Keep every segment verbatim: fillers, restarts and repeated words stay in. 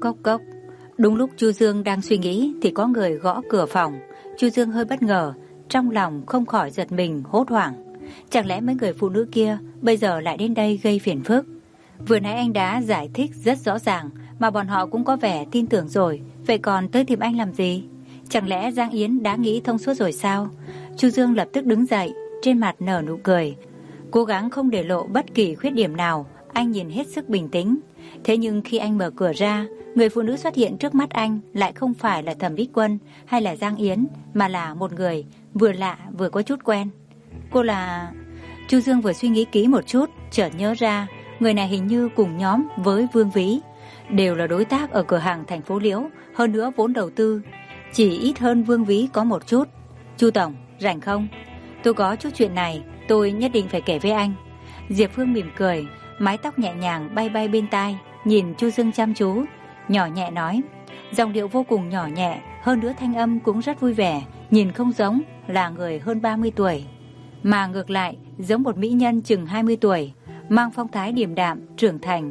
cốc cốc. Đúng lúc Chu Dương đang suy nghĩ thì có người gõ cửa phòng. Chu Dương hơi bất ngờ, trong lòng không khỏi giật mình hốt hoảng. Chẳng lẽ mấy người phụ nữ kia bây giờ lại đến đây gây phiền phức? Vừa nãy anh đã giải thích rất rõ ràng mà bọn họ cũng có vẻ tin tưởng rồi, vậy còn tới tìm anh làm gì? Chẳng lẽ Giang Yến đã nghĩ thông suốt rồi sao? Chu Dương lập tức đứng dậy, trên mặt nở nụ cười, cố gắng không để lộ bất kỳ khuyết điểm nào. Anh nhìn hết sức bình tĩnh. Thế nhưng khi anh mở cửa ra, người phụ nữ xuất hiện trước mắt anh lại không phải là Thẩm Bích Quân hay là Giang Yến, mà là một người vừa lạ vừa có chút quen. Cô là... Chu Dương vừa suy nghĩ kỹ một chút, chợt nhớ ra người này hình như cùng nhóm với Vương Vĩ, đều là đối tác ở cửa hàng thành phố Liễu, hơn nữa vốn đầu tư chỉ ít hơn Vương Vĩ có một chút. Chu tổng, rảnh không? Tôi có chút chuyện này, tôi nhất định phải kể với anh. Diệp Phương mỉm cười, mái tóc nhẹ nhàng bay bay bên tai, nhìn Chu Dương chăm chú, nhỏ nhẹ nói. Giọng điệu vô cùng nhỏ nhẹ, hơn nữa thanh âm cũng rất vui vẻ, nhìn không giống là người hơn ba mươi tuổi, mà ngược lại giống một mỹ nhân chừng hai mươi tuổi, mang phong thái điềm đạm, trưởng thành.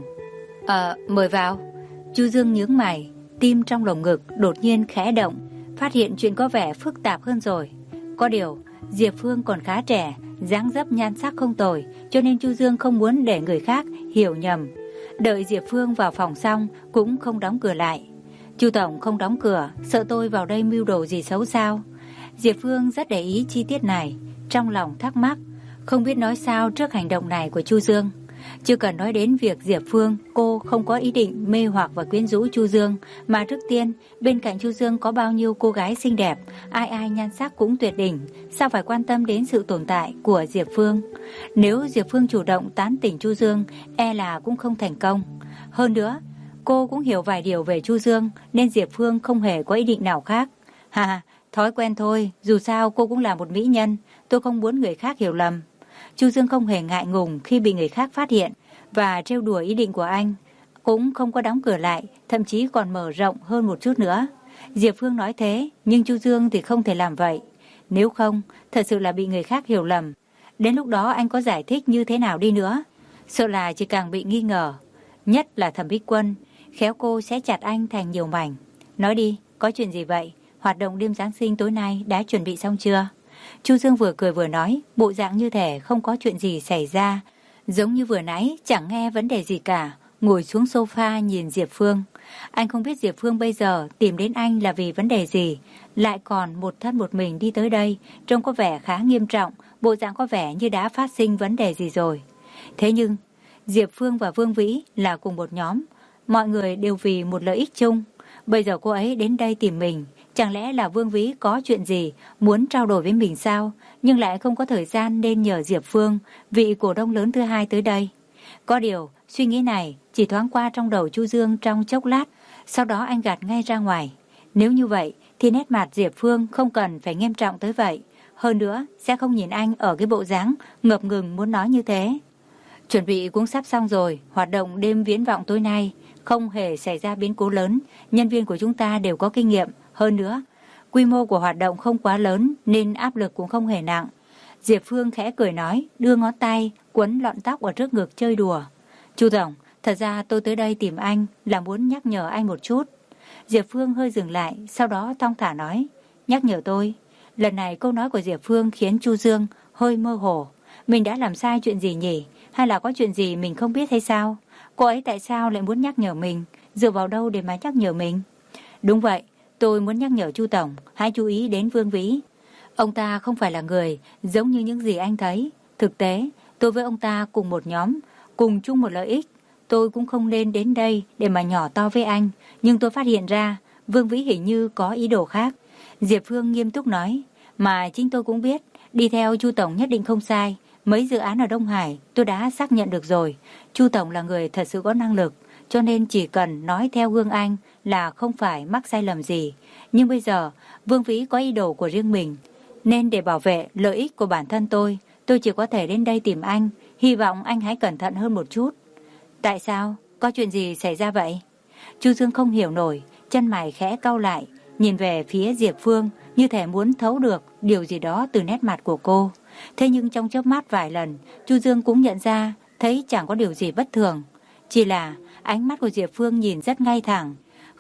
Ờ, mời vào. Chu Dương nhướng mày, tim trong lồng ngực đột nhiên khẽ động, phát hiện chuyện có vẻ phức tạp hơn rồi. Có điều, Diệp Phương còn khá trẻ, dáng dấp nhan sắc không tồi, cho nên Chu Dương không muốn để người khác hiểu nhầm. Đợi Diệp Phương vào phòng xong cũng không đóng cửa lại. Chu tổng không đóng cửa, sợ tôi vào đây mưu đồ gì xấu sao? Diệp Phương rất để ý chi tiết này, trong lòng thắc mắc, không biết nói sao trước hành động này của Chu Dương. Chưa cần nói đến việc Diệp Phương, cô không có ý định mê hoặc và quyến rũ Chu Dương, mà trước tiên bên cạnh Chu Dương có bao nhiêu cô gái xinh đẹp, ai ai nhan sắc cũng tuyệt đỉnh, sao phải quan tâm đến sự tồn tại của Diệp Phương? Nếu Diệp Phương chủ động tán tỉnh Chu Dương, e là cũng không thành công. Hơn nữa, cô cũng hiểu vài điều về Chu Dương, nên Diệp Phương không hề có ý định nào khác. Hà, thói quen thôi, dù sao cô cũng là một mỹ nhân, tôi không muốn người khác hiểu lầm. Chu Dương không hề ngại ngùng khi bị người khác phát hiện và trêu đùa ý định của anh, cũng không có đóng cửa lại, thậm chí còn mở rộng hơn một chút nữa. Diệp Phương nói thế, nhưng Chu Dương thì không thể làm vậy. Nếu không, thật sự là bị người khác hiểu lầm. Đến lúc đó anh có giải thích như thế nào đi nữa, sợ là chỉ càng bị nghi ngờ. Nhất là Thẩm Bích Quân, khéo cô sẽ chặt anh thành nhiều mảnh. Nói đi, có chuyện gì vậy? Hoạt động đêm Giáng sinh tối nay đã chuẩn bị xong chưa? Chu Dương vừa cười vừa nói, bộ dạng như thể không có chuyện gì xảy ra, giống như vừa nãy chẳng nghe vấn đề gì cả, ngồi xuống sofa nhìn Diệp Phương. Anh không biết Diệp Phương bây giờ tìm đến anh là vì vấn đề gì, lại còn một thân một mình đi tới đây, trông có vẻ khá nghiêm trọng, bộ dạng có vẻ như đã phát sinh vấn đề gì rồi. Thế nhưng, Diệp Phương và Vương Vĩ là cùng một nhóm, mọi người đều vì một lợi ích chung. Bây giờ cô ấy đến đây tìm mình, chẳng lẽ là Vương Vĩ có chuyện gì muốn trao đổi với mình sao, nhưng lại không có thời gian nên nhờ Diệp Phương, vị cổ đông lớn thứ hai tới đây. Có điều, suy nghĩ này chỉ thoáng qua trong đầu Chu Dương trong chốc lát, sau đó anh gạt ngay ra ngoài. Nếu như vậy thì nét mặt Diệp Phương không cần phải nghiêm trọng tới vậy, hơn nữa sẽ không nhìn anh ở cái bộ dáng ngập ngừng muốn nói như thế. Chuẩn bị cũng sắp xong rồi, hoạt động đêm viễn vọng tối nay không hề xảy ra biến cố lớn, nhân viên của chúng ta đều có kinh nghiệm. Hơn nữa, quy mô của hoạt động không quá lớn nên áp lực cũng không hề nặng. Diệp Phương khẽ cười nói, đưa ngón tay quấn lọn tóc ở trước ngực chơi đùa. Chu tổng, thật ra tôi tới đây tìm anh là muốn nhắc nhở anh một chút. Diệp Phương hơi dừng lại, sau đó thong thả nói, nhắc nhở tôi. Lần này câu nói của Diệp Phương khiến Chu Dương hơi mơ hồ. Mình đã làm sai chuyện gì nhỉ? Hay là có chuyện gì mình không biết hay sao? Cô ấy tại sao lại muốn nhắc nhở mình? Dựa vào đâu để mà nhắc nhở mình? Đúng vậy, tôi muốn nhắc nhở Chu tổng, hãy chú ý đến Vương Vĩ. Ông ta không phải là người giống như những gì anh thấy. Thực tế, tôi với ông ta cùng một nhóm, cùng chung một lợi ích. Tôi cũng không nên đến đây để mà nhỏ to với anh, nhưng tôi phát hiện ra Vương Vĩ hình như có ý đồ khác. Diệp Phương nghiêm túc nói, mà chính tôi cũng biết, đi theo Chu tổng nhất định không sai. Mấy dự án ở Đông Hải tôi đã xác nhận được rồi. Chu tổng là người thật sự có năng lực, cho nên chỉ cần nói theo gương anh là không phải mắc sai lầm gì. Nhưng bây giờ Vương Vĩ có ý đồ của riêng mình, nên để bảo vệ lợi ích của bản thân tôi, tôi chỉ có thể đến đây tìm anh. Hy vọng anh hãy cẩn thận hơn một chút. Tại sao? Có chuyện gì xảy ra vậy? Chu Dương không hiểu nổi, chân mày khẽ cau lại, nhìn về phía Diệp Phương như thể muốn thấu được điều gì đó từ nét mặt của cô. Thế nhưng trong chớp mắt vài lần, Chu Dương cũng nhận ra thấy chẳng có điều gì bất thường, chỉ là ánh mắt của Diệp Phương nhìn rất ngay thẳng,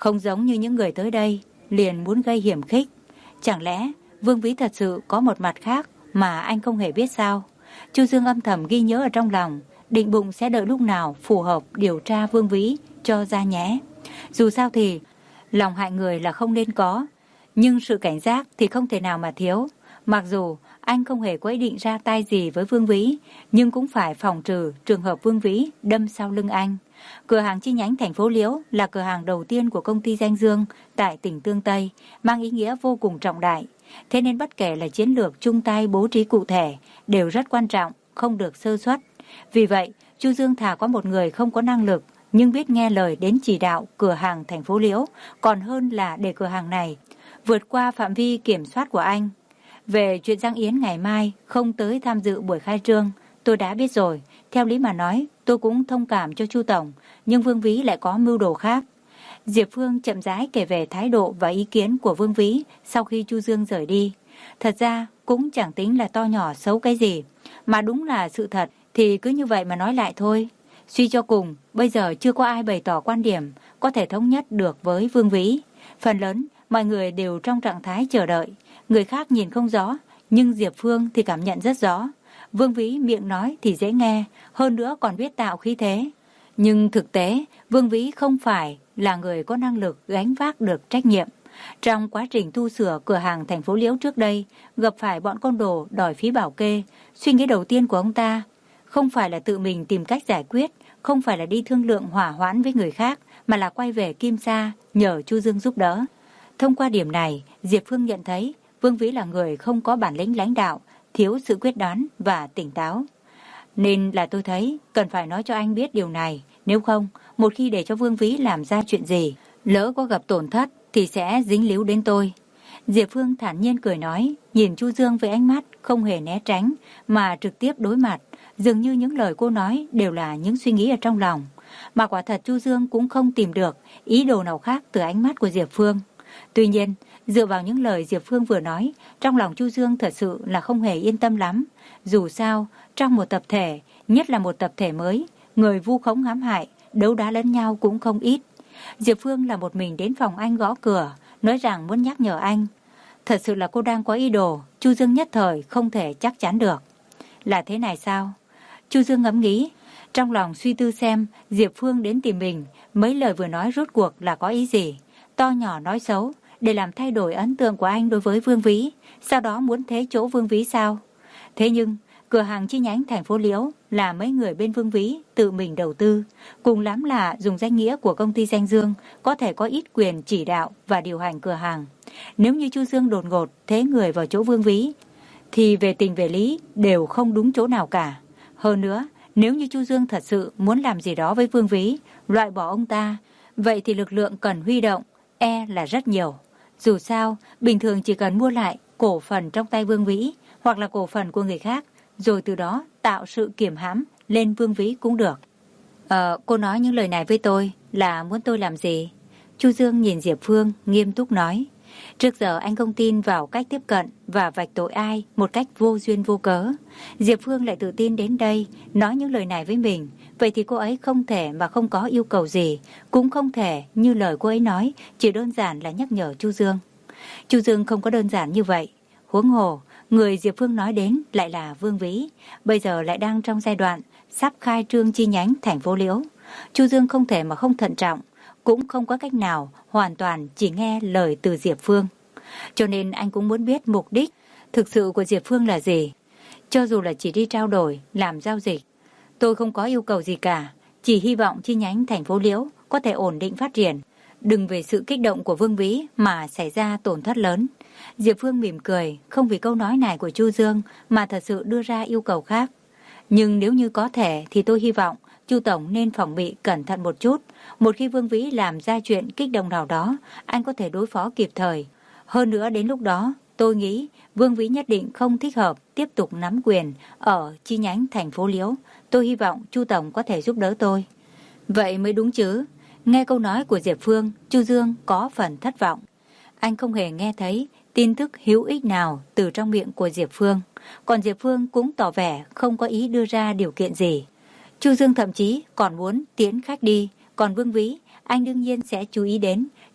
Không giống như những người tới đây liền muốn gây hiểm khích. Chẳng lẽ Vương Vĩ thật sự có một mặt khác mà anh không hề biết sao? Chu Dương âm thầm ghi nhớ ở trong lòng, định bụng sẽ đợi lúc nào phù hợp điều tra Vương Vĩ cho ra nhé. Dù sao thì lòng hại người là không nên có, nhưng sự cảnh giác thì không thể nào mà thiếu. Mặc dù anh không hề có ý định ra tay gì với Vương Vĩ, nhưng cũng phải phòng trừ trường hợp Vương Vĩ đâm sau lưng anh. Cửa hàng chi nhánh thành phố Liễu là cửa hàng đầu tiên của công ty Danh Dương tại tỉnh Tương Tây, mang ý nghĩa vô cùng trọng đại. Thế nên bất kể là chiến lược chung tay bố trí cụ thể đều rất quan trọng, không được sơ suất. Vì vậy, Chu Dương thà có một người không có năng lực nhưng biết nghe lời đến chỉ đạo cửa hàng thành phố Liễu, còn hơn là để cửa hàng này vượt qua phạm vi kiểm soát của anh. Về chuyện Giang Yến ngày mai không tới tham dự buổi khai trương, tôi đã biết rồi. Theo lý mà nói, tôi cũng thông cảm cho Chu Tổng, nhưng Vương Vĩ lại có mưu đồ khác. Diệp Phương chậm rãi kể về thái độ và ý kiến của Vương Vĩ sau khi Chu Dương rời đi. Thật ra cũng chẳng tính là to nhỏ xấu cái gì, mà đúng là sự thật thì cứ như vậy mà nói lại thôi. Suy cho cùng, bây giờ chưa có ai bày tỏ quan điểm có thể thống nhất được với Vương Vĩ. Phần lớn, mọi người đều trong trạng thái chờ đợi. Người khác nhìn không rõ, nhưng Diệp Phương thì cảm nhận rất rõ. Vương Vĩ miệng nói thì dễ nghe, hơn nữa còn biết tạo khí thế. Nhưng thực tế, Vương Vĩ không phải là người có năng lực gánh vác được trách nhiệm. Trong quá trình tu sửa cửa hàng thành phố Liễu trước đây, gặp phải bọn côn đồ đòi phí bảo kê. Suy nghĩ đầu tiên của ông ta không phải là tự mình tìm cách giải quyết, không phải là đi thương lượng hỏa hoãn với người khác, mà là quay về Kim Sa nhờ Chu Dương giúp đỡ. Thông qua điểm này, Diệp Phương nhận thấy Vương Vĩ là người không có bản lĩnh lãnh đạo, thiếu sự quyết đoán và tỉnh táo. Nên là tôi thấy cần phải nói cho anh biết điều này, nếu không, một khi để cho Vương Vĩ làm ra chuyện gì, lỡ có gặp tổn thất thì sẽ dính líu đến tôi. Diệp Phương thản nhiên cười nói, nhìn Chu Dương với ánh mắt không hề né tránh mà trực tiếp đối mặt, dường như những lời cô nói đều là những suy nghĩ ở trong lòng. Mà quả thật Chu Dương cũng không tìm được ý đồ nào khác từ ánh mắt của Diệp Phương. Tuy nhiên, dựa vào những lời Diệp Phương vừa nói, trong lòng Chu Dương thật sự là không hề yên tâm lắm. Dù sao, trong một tập thể, nhất là một tập thể mới, người vu khống hãm hại, đấu đá lẫn nhau cũng không ít. Diệp Phương là một mình đến phòng anh gõ cửa, nói rằng muốn nhắc nhở anh. Thật sự là cô đang có ý đồ, Chu Dương nhất thời không thể chắc chắn được. Là thế này sao? Chu Dương ngẫm nghĩ, trong lòng suy tư xem Diệp Phương đến tìm mình, mấy lời vừa nói rốt cuộc là có ý gì. To nhỏ nói xấu, để làm thay đổi ấn tượng của anh đối với Vương Vĩ, sau đó muốn thế chỗ Vương Vĩ sao? Thế nhưng, cửa hàng chi nhánh thành phố Liễu là mấy người bên Vương Vĩ tự mình đầu tư, cùng lắm là dùng danh nghĩa của công ty Danh Dương, có thể có ít quyền chỉ đạo và điều hành cửa hàng. Nếu như Chu Dương đột ngột thế người vào chỗ Vương Vĩ, thì về tình về lý đều không đúng chỗ nào cả. Hơn nữa, nếu như Chu Dương thật sự muốn làm gì đó với Vương Vĩ, loại bỏ ông ta, vậy thì lực lượng cần huy động e là rất nhiều. Dù sao, bình thường chỉ cần mua lại cổ phần trong tay Vương Vĩ hoặc là cổ phần của người khác, rồi từ đó tạo sự kiềm hãm lên Vương Vĩ cũng được. Ờ, cô nói những lời này với tôi là muốn tôi làm gì? Chu Dương nhìn Diệp Phương nghiêm túc nói. Trước giờ anh không tin vào cách tiếp cận và vạch tội ai một cách vô duyên vô cớ. Diệp Phương lại tự tin đến đây nói những lời này với mình. Vậy thì cô ấy không thể mà không có yêu cầu gì, cũng không thể như lời cô ấy nói, chỉ đơn giản là nhắc nhở Chu Dương. Chu Dương không có đơn giản như vậy. Huống hồ, người Diệp Phương nói đến lại là Vương Vĩ, bây giờ lại đang trong giai đoạn sắp khai trương chi nhánh thành phố Liễu. Chu Dương không thể mà không thận trọng, cũng không có cách nào hoàn toàn chỉ nghe lời từ Diệp Phương. Cho nên anh cũng muốn biết mục đích thực sự của Diệp Phương là gì. Cho dù là chỉ đi trao đổi, làm giao dịch, tôi không có yêu cầu gì cả, chỉ hy vọng chi nhánh thành phố Liễu có thể ổn định phát triển, đừng vì sự kích động của Vương Vĩ mà xảy ra tổn thất lớn. Diệp Phương mỉm cười, không vì câu nói này của Chu Dương mà thật sự đưa ra yêu cầu khác. Nhưng nếu như có thể thì tôi hy vọng Chu Tổng nên phòng bị cẩn thận một chút. Một khi Vương Vĩ làm ra chuyện kích động nào đó, anh có thể đối phó kịp thời. Hơn nữa đến lúc đó, tôi nghĩ Vương Vĩ nhất định không thích hợp tiếp tục nắm quyền ở chi nhánh thành phố Liễu. Tôi hy vọng Chu Tổng có thể giúp đỡ tôi. Vậy mới đúng chứ. Nghe câu nói của Diệp Phương, Chu Dương có phần thất vọng. Anh không hề nghe thấy tin tức hữu ích nào từ trong miệng của Diệp Phương. Còn Diệp Phương cũng tỏ vẻ không có ý đưa ra điều kiện gì. Chu Dương thậm chí còn muốn tiến khách đi. Còn Vương Vĩ, anh đương nhiên sẽ chú ý đến.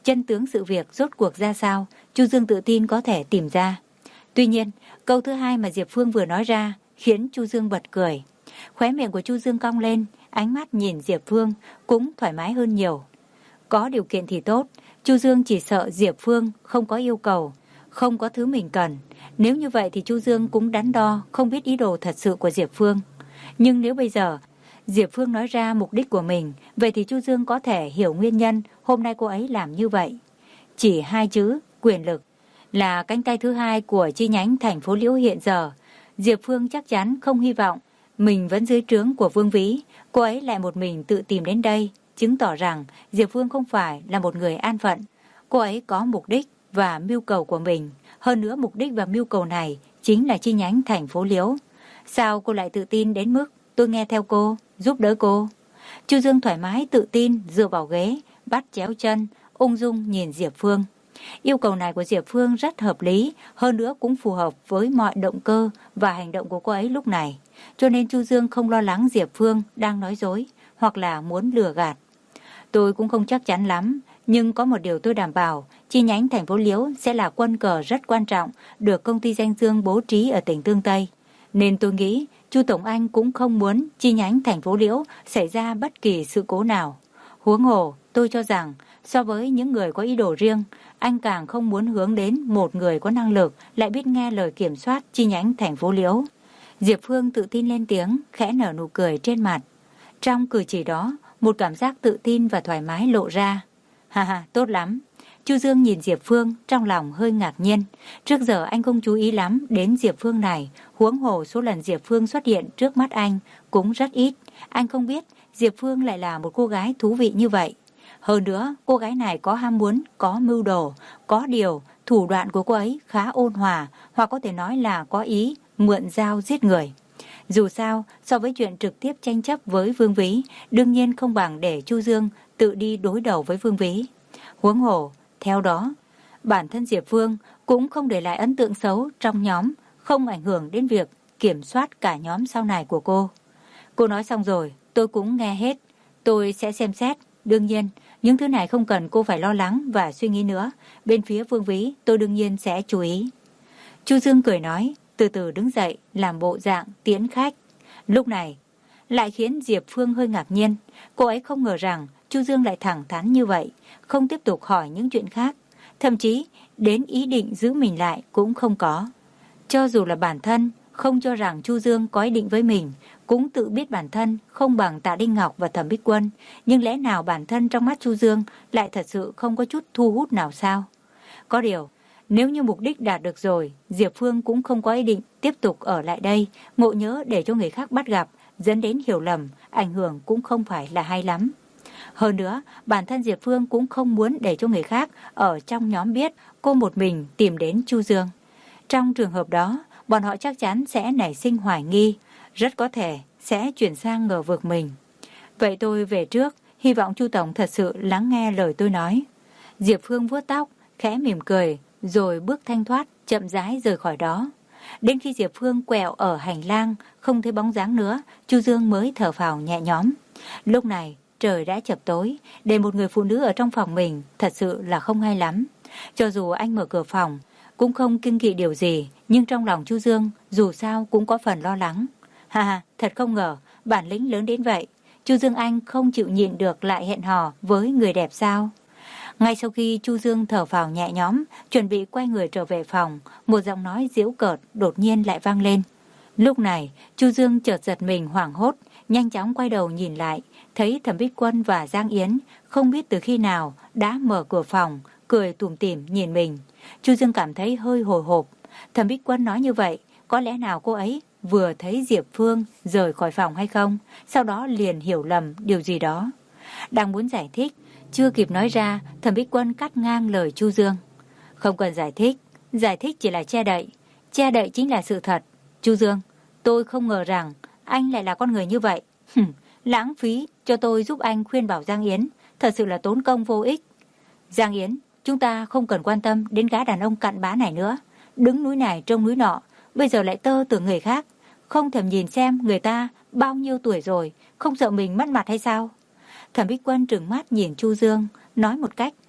chân tướng sự việc rốt cuộc ra sao, Chu Dương tự tin có thể tìm ra. Tuy nhiên, câu thứ hai mà Diệp Phương vừa nói ra khiến Chu Dương bật cười. Khóe miệng của Chu Dương cong lên, ánh mắt nhìn Diệp Phương cũng thoải mái hơn nhiều. Có điều kiện thì tốt, Chu Dương chỉ sợ Diệp Phương không có yêu cầu, không có thứ mình cần. Nếu như vậy thì Chu Dương cũng đắn đo, không biết ý đồ thật sự của Diệp Phương. Nhưng nếu bây giờ Diệp Phương nói ra mục đích của mình, vậy thì Chu Dương có thể hiểu nguyên nhân hôm nay cô ấy làm như vậy. Chỉ hai chữ quyền lực là cánh tay thứ hai của chi nhánh thành phố Liễu hiện giờ. Diệp Phương chắc chắn không hy vọng mình vẫn dưới trướng của Vương Vĩ, cô ấy lại một mình tự tìm đến đây, chứng tỏ rằng Diệp Phương không phải là một người an phận. Cô ấy có mục đích và mưu cầu của mình, hơn nữa mục đích và mưu cầu này chính là chi nhánh thành phố Liễu. Sao cô lại tự tin đến mức tôi nghe theo cô, giúp đỡ cô? Chu Dương thoải mái tự tin dựa vào ghế, bắt chéo chân, ung dung nhìn Diệp Phương. Yêu cầu này của Diệp Phương rất hợp lý, hơn nữa cũng phù hợp với mọi động cơ và hành động của cô ấy lúc này. Cho nên Chu Dương không lo lắng Diệp Phương đang nói dối hoặc là muốn lừa gạt. Tôi cũng không chắc chắn lắm, nhưng có một điều tôi đảm bảo, chi nhánh thành phố Liễu sẽ là quân cờ rất quan trọng được công ty Danh Dương bố trí ở tỉnh Tương Tây. Nên tôi nghĩ Chu Tổng Anh cũng không muốn chi nhánh thành phố Liễu xảy ra bất kỳ sự cố nào. Huống hồ, tôi cho rằng so với những người có ý đồ riêng, anh càng không muốn hướng đến một người có năng lực lại biết nghe lời kiểm soát chi nhánh thành phố Liễu. Diệp Phương tự tin lên tiếng, khẽ nở nụ cười trên mặt. Trong cử chỉ đó, một cảm giác tự tin và thoải mái lộ ra. Ha ha, tốt lắm. Chu Dương nhìn Diệp Phương, trong lòng hơi ngạc nhiên. Trước giờ anh không chú ý lắm đến Diệp Phương này, huống hồ số lần Diệp Phương xuất hiện trước mắt anh cũng rất ít. Anh không biết Diệp Phương lại là một cô gái thú vị như vậy. Hơn nữa, cô gái này có ham muốn, có mưu đồ, có điều, thủ đoạn của cô ấy khá ôn hòa, hoặc có thể nói là có ý mượn dao giết người. Dù sao, so với chuyện trực tiếp tranh chấp với Vương Vĩ, đương nhiên không bằng để Chu Dương tự đi đối đầu với Vương Vĩ. Huống hồ, theo đó, bản thân Diệp Phương cũng không để lại ấn tượng xấu trong nhóm, không ảnh hưởng đến việc kiểm soát cả nhóm sau này của cô. Cô nói xong rồi, tôi cũng nghe hết. Tôi sẽ xem xét. Đương nhiên, những thứ này không cần cô phải lo lắng và suy nghĩ nữa. Bên phía Vương Vĩ, tôi đương nhiên sẽ chú ý. Chu Dương cười nói, từ từ đứng dậy, làm bộ dạng tiễn khách. Lúc này, lại khiến Diệp Phương hơi ngạc nhiên. Cô ấy không ngờ rằng Chu Dương lại thẳng thắn như vậy, không tiếp tục hỏi những chuyện khác. Thậm chí, đến ý định giữ mình lại cũng không có. Cho dù là bản thân không cho rằng Chu Dương có ý định với mình, cũng tự biết bản thân không bằng Tạ Đinh Ngọc và Thẩm Bích Quân, nhưng lẽ nào bản thân trong mắt Chu Dương lại thật sự không có chút thu hút nào sao? Có điều, nếu như mục đích đạt được rồi, Diệp Phương cũng không có ý định tiếp tục ở lại đây, ngộ nhỡ để cho người khác bắt gặp, dẫn đến hiểu lầm, ảnh hưởng cũng không phải là hay lắm. Hơn nữa, bản thân Diệp Phương cũng không muốn để cho người khác ở trong nhóm biết cô một mình tìm đến Chu Dương. Trong trường hợp đó, bọn họ chắc chắn sẽ nảy sinh hoài nghi, rất có thể sẽ chuyển sang ngờ vực mình. Vậy tôi về trước, hy vọng Chu Tổng thật sự lắng nghe lời tôi nói. Diệp Phương vuốt tóc, khẽ mỉm cười, rồi bước thanh thoát, chậm rãi rời khỏi đó. Đến khi Diệp Phương quẹo ở hành lang, không thấy bóng dáng nữa, Chu Dương mới thở phào nhẹ nhõm. Lúc này, trời đã chập tối, để một người phụ nữ ở trong phòng mình thật sự là không hay lắm. Cho dù anh mở cửa phòng, cũng không kiêng kỵ điều gì, nhưng trong lòng Chu Dương dù sao cũng có phần lo lắng. Ha ha, thật không ngờ, bản lĩnh lớn đến vậy. Chu Dương anh không chịu nhịn được lại hẹn hò với người đẹp sao? Ngay sau khi Chu Dương thở phào nhẹ nhõm, chuẩn bị quay người trở về phòng, một giọng nói giễu cợt đột nhiên lại vang lên. Lúc này, Chu Dương chợt giật mình hoảng hốt, nhanh chóng quay đầu nhìn lại, thấy Thẩm Bích Quân và Giang Yến không biết từ khi nào đã mở cửa phòng, cười tủm tỉm nhìn mình. Chu Dương cảm thấy hơi hồi hộp. Thẩm Bích Quân nói như vậy, có lẽ nào cô ấy vừa thấy Diệp Phương rời khỏi phòng hay không, sau đó liền hiểu lầm điều gì đó. Đang muốn giải thích, chưa kịp nói ra, Thẩm Bích Quân cắt ngang lời Chu Dương. Không cần giải thích, giải thích chỉ là che đậy, che đậy chính là sự thật. Chu Dương, tôi không ngờ rằng anh lại là con người như vậy. Lãng phí cho tôi giúp anh khuyên bảo Giang Yến, thật sự là tốn công vô ích. Giang Yến, chúng ta không cần quan tâm đến gã đàn ông cặn bã này nữa. Đứng núi này trông núi nọ, bây giờ lại tơ tưởng người khác, không thèm nhìn xem người ta bao nhiêu tuổi rồi, không sợ mình mất mặt hay sao? Thẩm Bích Quân trừng mắt nhìn Chu Dương, nói một cách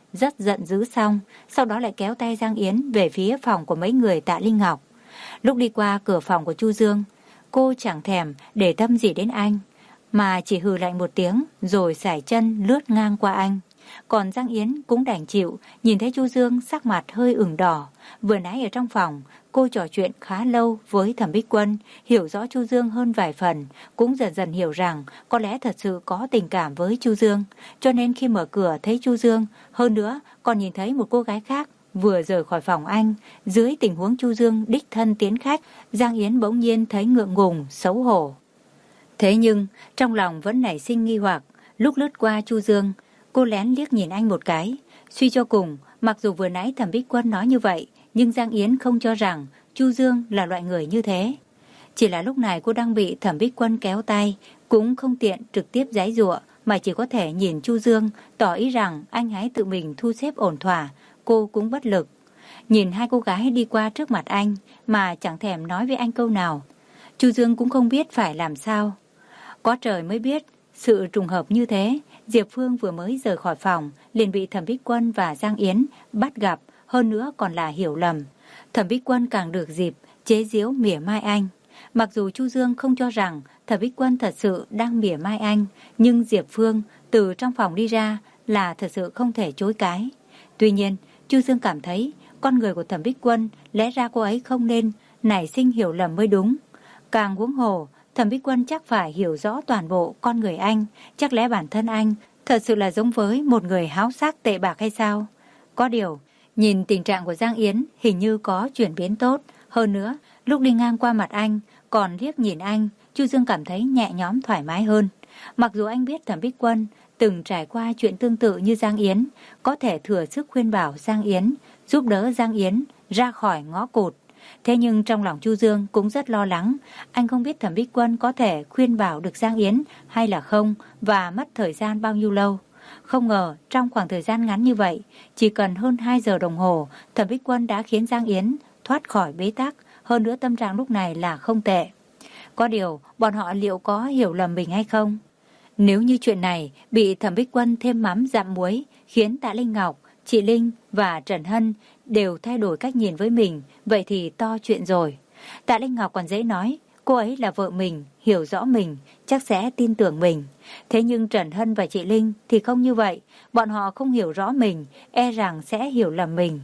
rất giận dữ xong, sau đó lại kéo tay Giang Yến về phía phòng của mấy người Tạ Linh Ngọc. Lúc đi qua cửa phòng của Chu Dương, cô chẳng thèm để tâm gì đến anh, mà chỉ hừ lạnh một tiếng rồi sải chân lướt ngang qua anh. Còn Giang Yến cũng đành chịu, nhìn thấy Chu Dương sắc mặt hơi ửng đỏ. Vừa nãy ở trong phòng, cô trò chuyện khá lâu với Thẩm Bích Quân, hiểu rõ Chu Dương hơn vài phần, cũng dần dần hiểu rằng có lẽ thật sự có tình cảm với Chu Dương. Cho nên khi mở cửa thấy Chu Dương, hơn nữa còn nhìn thấy một cô gái khác vừa rời khỏi phòng anh, dưới tình huống Chu Dương đích thân tiến khách, Giang Yến bỗng nhiên thấy ngượng ngùng, xấu hổ. Thế nhưng trong lòng vẫn nảy sinh nghi hoặc. Lúc lướt qua Chu Dương, cô lén liếc nhìn anh một cái. Suy cho cùng, mặc dù vừa nãy Thẩm Bích Quân nói như vậy, nhưng Giang Yến không cho rằng Chu Dương là loại người như thế. Chỉ là lúc này cô đang bị Thẩm Bích Quân kéo tay, cũng không tiện trực tiếp giãy giụa, mà chỉ có thể nhìn Chu Dương, tỏ ý rằng anh hãy tự mình thu xếp ổn thỏa. Cô cũng bất lực. Nhìn hai cô gái đi qua trước mặt anh mà chẳng thèm nói với anh câu nào, Chu Dương cũng không biết phải làm sao. Có trời mới biết, sự trùng hợp như thế, Diệp Phương vừa mới rời khỏi phòng liền bị Thẩm Bích Quân và Giang Yến bắt gặp, hơn nữa còn là hiểu lầm. Thẩm Bích Quân càng được dịp chế giễu mỉa mai anh. Mặc dù Chu Dương không cho rằng Thẩm Bích Quân thật sự đang mỉa mai anh, nhưng Diệp Phương từ trong phòng đi ra là thật sự không thể chối cái. Tuy nhiên, Chu Dương cảm thấy con người của Thẩm Bích Quân lẽ ra cô ấy không nên nảy sinh hiểu lầm mới đúng. Càng huống hồ, Thẩm Bích Quân chắc phải hiểu rõ toàn bộ con người anh, chắc lẽ bản thân anh thật sự là giống với một người háo sắc tệ bạc hay sao? Có điều, nhìn tình trạng của Giang Yến hình như có chuyển biến tốt. Hơn nữa, lúc đi ngang qua mặt anh, còn liếc nhìn anh, Chu Dương cảm thấy nhẹ nhõm thoải mái hơn. Mặc dù anh biết Thẩm Bích Quân từng trải qua chuyện tương tự như Giang Yến, có thể thừa sức khuyên bảo Giang Yến, giúp đỡ Giang Yến ra khỏi ngõ cụt. Thế nhưng trong lòng Chu Dương cũng rất lo lắng, anh không biết Thẩm Bích Quân có thể khuyên bảo được Giang Yến hay là không, và mất thời gian bao nhiêu lâu. Không ngờ trong khoảng thời gian ngắn như vậy, chỉ cần hơn hai giờ đồng hồ, Thẩm Bích Quân đã khiến Giang Yến thoát khỏi bế tắc, hơn nữa tâm trạng lúc này là không tệ. Có điều, bọn họ liệu có hiểu lầm mình hay không? Nếu như chuyện này bị Thẩm Bích Quân thêm mắm dặm muối, khiến Tạ Linh Ngọc, chị Linh và Trần Hân đều thay đổi cách nhìn với mình, vậy thì to chuyện rồi. Tạ Linh Ngọc còn dễ nói, cô ấy là vợ mình, hiểu rõ mình, chắc sẽ tin tưởng mình. Thế nhưng Trần Hân và chị Linh thì không như vậy, bọn họ không hiểu rõ mình, e rằng sẽ hiểu lầm mình.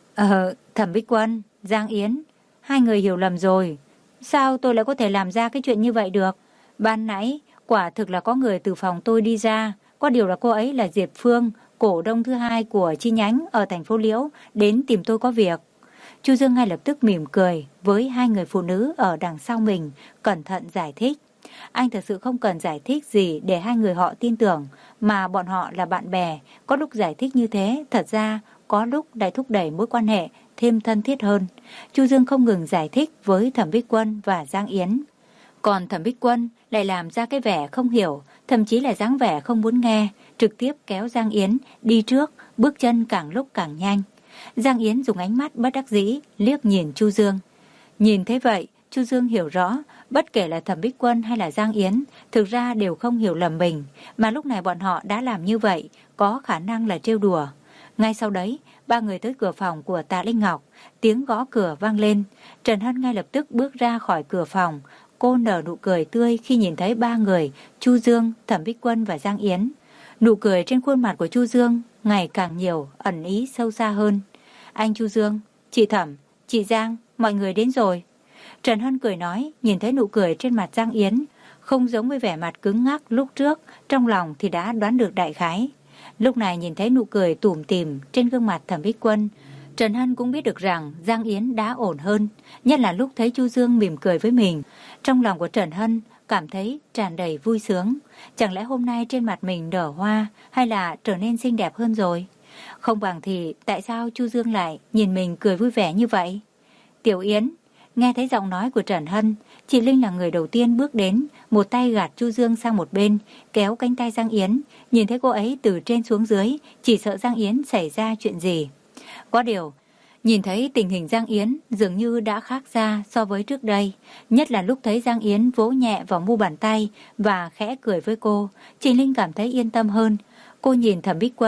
Ờ, Thẩm Bích Quân, Giang Yến, hai người hiểu lầm rồi. Sao tôi lại có thể làm ra cái chuyện như vậy được? Ban nãy, quả thực là có người từ phòng tôi đi ra, có điều là cô ấy là Diệp Phương, cổ đông thứ hai của chi nhánh ở thành phố Liễu, đến tìm tôi có việc. Chu Dương ngay lập tức mỉm cười với hai người phụ nữ ở đằng sau mình, cẩn thận giải thích. Anh thật sự không cần giải thích gì để hai người họ tin tưởng, mà bọn họ là bạn bè. Có lúc giải thích như thế, thật ra có lúc lại thúc đẩy mối quan hệ thêm thân thiết hơn. Chu Dương không ngừng giải thích với Thẩm Bích Quân và Giang Yến. Còn Thẩm Bích Quân lại làm ra cái vẻ không hiểu, thậm chí là dáng vẻ không muốn nghe, trực tiếp kéo Giang Yến đi trước, bước chân càng lúc càng nhanh. Giang Yến dùng ánh mắt bất đắc dĩ liếc nhìn Chu Dương. Nhìn thấy vậy, Chu Dương hiểu rõ, bất kể là Thẩm Bích Quân hay là Giang Yến, thực ra đều không hiểu lầm mình, mà lúc này bọn họ đã làm như vậy, có khả năng là trêu đùa. Ngay sau đấy, ba người tới cửa phòng của Tạ Linh Ngọc, tiếng gõ cửa vang lên. Trần Hân ngay lập tức bước ra khỏi cửa phòng. Cô nở nụ cười tươi khi nhìn thấy ba người, Chu Dương, Thẩm Bích Quân và Giang Yến. Nụ cười trên khuôn mặt của Chu Dương ngày càng nhiều, ẩn ý sâu xa hơn. Anh Chu Dương, chị Thẩm, chị Giang, mọi người đến rồi. Trần Hân cười nói, nhìn thấy nụ cười trên mặt Giang Yến, không giống với vẻ mặt cứng ngắc lúc trước, trong lòng thì đã đoán được đại khái. Lúc này nhìn thấy nụ cười tủm tỉm trên gương mặt Thẩm Bích Quân, Trần Hân cũng biết được rằng Giang Yến đã ổn hơn, nhất là lúc thấy Chu Dương mỉm cười với mình. Trong lòng của Trần Hân cảm thấy tràn đầy vui sướng. Chẳng lẽ hôm nay trên mặt mình nở hoa hay là trở nên xinh đẹp hơn rồi? Không bằng thì tại sao Chu Dương lại nhìn mình cười vui vẻ như vậy? Tiểu Yến, nghe thấy giọng nói của Trần Hân, chị Linh là người đầu tiên bước đến, một tay gạt Chu Dương sang một bên, kéo cánh tay Giang Yến. Nhìn thấy cô ấy từ trên xuống dưới, chỉ sợ Giang Yến xảy ra chuyện gì. Có điều, nhìn thấy tình hình Giang Yến dường như đã khác ra so với trước đây, nhất là lúc thấy Giang Yến vỗ nhẹ vào mu bàn tay và khẽ cười với cô, chị Linh cảm thấy yên tâm hơn. Cô nhìn Thẩm Bích Quân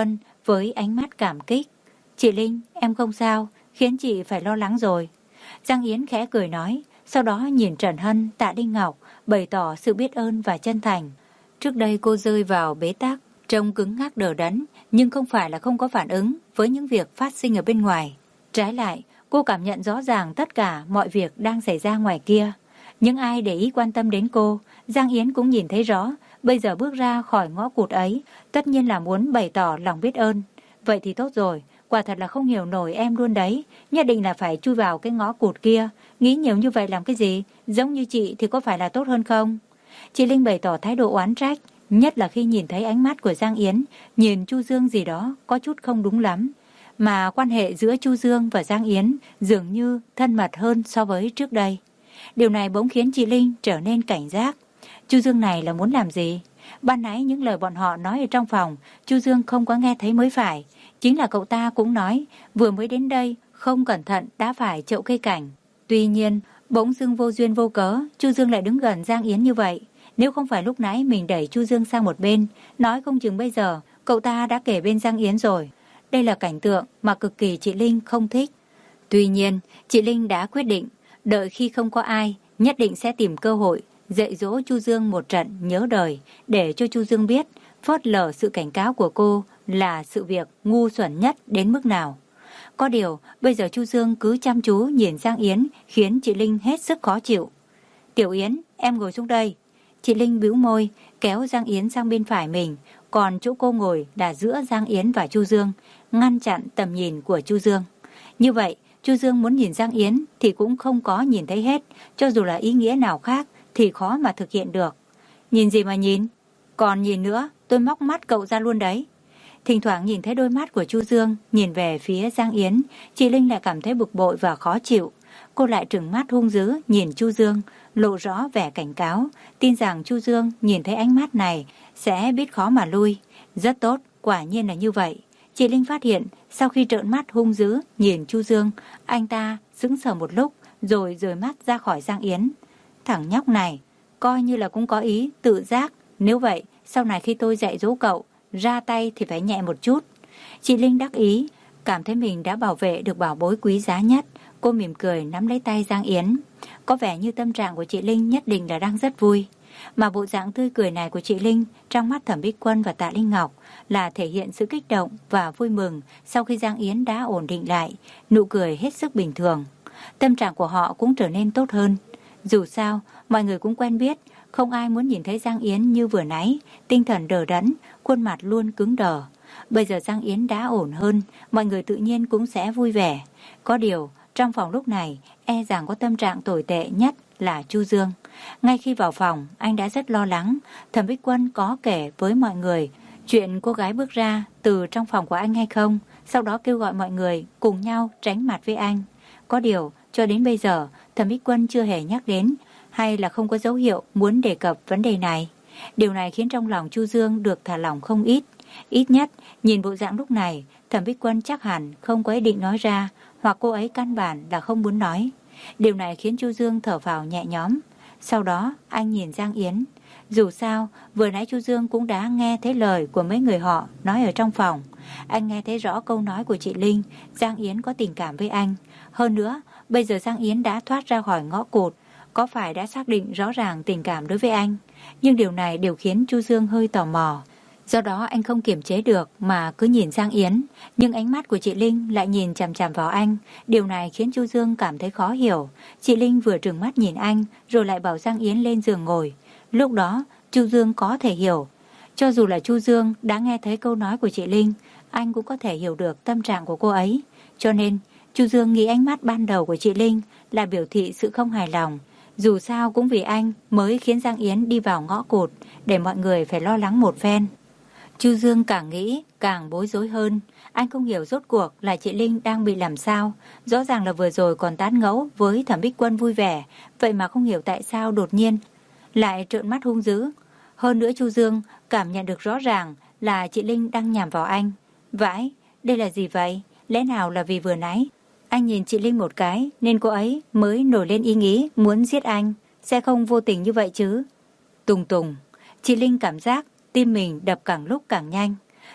với ánh mắt cảm kích. Chị Linh, em không sao, khiến chị phải lo lắng rồi. Giang Yến khẽ cười nói, sau đó nhìn Trần Hân, Tạ Đinh Ngọc, bày tỏ sự biết ơn và chân thành. Trước đây cô rơi vào bế tắc, trông cứng ngắc đờ đẫn, nhưng không phải là không có phản ứng với những việc phát sinh ở bên ngoài. Trái lại, cô cảm nhận rõ ràng tất cả mọi việc đang xảy ra ngoài kia. Những ai để ý quan tâm đến cô, Giang Yến cũng nhìn thấy rõ. Bây giờ bước ra khỏi ngõ cụt ấy, tất nhiên là muốn bày tỏ lòng biết ơn. Vậy thì tốt rồi, quả thật là không hiểu nổi em luôn đấy. Nhất định là phải chui vào cái ngõ cụt kia. Nghĩ nhiều như vậy làm cái gì? Giống như chị thì có phải là tốt hơn không? Chị Linh bày tỏ thái độ oán trách, nhất là khi nhìn thấy ánh mắt của Giang Yến, nhìn Chu Dương gì đó có chút không đúng lắm. Mà quan hệ giữa Chu Dương và Giang Yến dường như thân mật hơn so với trước đây. Điều này bỗng khiến chị Linh trở nên cảnh giác. Chu Dương này là muốn làm gì? Ban nãy những lời bọn họ nói ở trong phòng, Chu Dương không có nghe thấy mới phải. Chính là cậu ta cũng nói, vừa mới đến đây, không cẩn thận đã phải chậu cây cảnh. Tuy nhiên, bỗng dưng vô duyên vô cớ, Chu Dương lại đứng gần Giang Yến như vậy. Nếu không phải lúc nãy mình đẩy Chu Dương sang một bên, nói không chừng bây giờ, cậu ta đã kể bên Giang Yến rồi. Đây là cảnh tượng mà cực kỳ chị Linh không thích. Tuy nhiên, chị Linh đã quyết định, đợi khi không có ai, nhất định sẽ tìm cơ hội dạy dỗ Chu Dương một trận nhớ đời, để cho Chu Dương biết phớt lờ sự cảnh cáo của cô là sự việc ngu xuẩn nhất đến mức nào. Có điều, bây giờ Chu Dương cứ chăm chú nhìn Giang Yến khiến chị Linh hết sức khó chịu. Tiểu Yến, em ngồi xuống đây. Chị Linh bĩu môi, kéo Giang Yến sang bên phải mình, còn chỗ cô ngồi là giữa Giang Yến và Chu Dương, ngăn chặn tầm nhìn của Chu Dương. Như vậy, Chu Dương muốn nhìn Giang Yến thì cũng không có nhìn thấy hết, cho dù là ý nghĩa nào khác thì khó mà thực hiện được. Nhìn gì mà nhìn? Còn nhìn nữa, tôi móc mắt cậu ra luôn đấy. Thỉnh thoảng nhìn thấy đôi mắt của Chu Dương nhìn về phía Giang Yến, chị Linh lại cảm thấy bực bội và khó chịu. Cô lại trừng mắt hung dữ nhìn Chu Dương, lộ rõ vẻ cảnh cáo, tin rằng Chu Dương nhìn thấy ánh mắt này sẽ biết khó mà lui. Rất tốt, quả nhiên là như vậy. Chị Linh phát hiện sau khi trợn mắt hung dữ nhìn Chu Dương, anh ta sững sờ một lúc rồi rời mắt ra khỏi Giang Yến. Thằng nhóc này coi như là cũng có ý tự giác, nếu vậy sau này khi tôi dạy dỗ cậu ra tay thì phải nhẹ một chút. Chị Linh đắc ý, cảm thấy mình đã bảo vệ được bảo bối quý giá nhất. Cô mỉm cười nắm lấy tay Giang Yến. Có vẻ như tâm trạng của chị Linh nhất định là đang rất vui. Mà bộ dạng tươi cười này của chị Linh trong mắt Thẩm Bích Quân và Tạ Linh Ngọc là thể hiện sự kích động và vui mừng sau khi Giang Yến đã ổn định lại, nụ cười hết sức bình thường. Tâm trạng của họ cũng trở nên tốt hơn. Dù sao, mọi người cũng quen biết, không ai muốn nhìn thấy Giang Yến như vừa nãy, tinh thần đờ đẫn, khuôn mặt luôn cứng đờ. Bây giờ Giang Yến đã ổn hơn, mọi người tự nhiên cũng sẽ vui vẻ. Có điều, trong phòng lúc này, e rằng có tâm trạng tồi tệ nhất là Chu Dương. Ngay khi vào phòng, anh đã rất lo lắng. Thẩm Bích Quân có kể với mọi người chuyện cô gái bước ra từ trong phòng của anh hay không, sau đó kêu gọi mọi người cùng nhau tránh mặt với anh. Có điều, cho đến bây giờ, Thẩm Bích Quân chưa hề nhắc đến, hay là không có dấu hiệu muốn đề cập vấn đề này. Điều này khiến trong lòng Chu Dương được thả lỏng không ít. Ít nhất, nhìn bộ dạng lúc này, Thẩm Bích Quân chắc hẳn không có ý định nói ra, hoặc cô ấy căn bản là không muốn nói. Điều này khiến Chu Dương thở phào nhẹ nhõm. Sau đó, anh nhìn Giang Yến. Dù sao, vừa nãy Chu Dương cũng đã nghe thấy lời của mấy người họ nói ở trong phòng. Anh nghe thấy rõ câu nói của chị Linh, Giang Yến có tình cảm với anh. Hơn nữa, bây giờ Giang Yến đã thoát ra khỏi ngõ cụt, có phải đã xác định rõ ràng tình cảm đối với anh. Nhưng điều này đều khiến Chu Dương hơi tò mò. Do đó anh không kiềm chế được mà cứ nhìn Giang Yến. Nhưng ánh mắt của chị Linh lại nhìn chằm chằm vào anh. Điều này khiến Chu Dương cảm thấy khó hiểu. Chị Linh vừa trừng mắt nhìn anh rồi lại bảo Giang Yến lên giường ngồi. Lúc đó Chu Dương có thể hiểu. Cho dù là Chu Dương đã nghe thấy câu nói của chị Linh, anh cũng có thể hiểu được tâm trạng của cô ấy. Cho nên Chu Dương nghĩ ánh mắt ban đầu của chị Linh là biểu thị sự không hài lòng. Dù sao cũng vì anh mới khiến Giang Yến đi vào ngõ cụt, để mọi người phải lo lắng một phen. Chu Dương càng nghĩ càng bối rối hơn. Anh không hiểu rốt cuộc là chị Linh đang bị làm sao. Rõ ràng là vừa rồi còn tán ngẫu với Thẩm Bích Quân vui vẻ, vậy mà không hiểu tại sao đột nhiên lại trợn mắt hung dữ. Hơn nữa Chu Dương cảm nhận được rõ ràng là chị Linh đang nhằm vào anh. Vãi, đây là gì vậy? Lẽ nào là vì vừa nãy anh nhìn chị Linh một cái nên cô ấy mới nổi lên ý nghĩ muốn giết anh? Sẽ không vô tình như vậy chứ? Tùng tùng, chị Linh cảm giác tim mình đập càng lúc càng nhanh.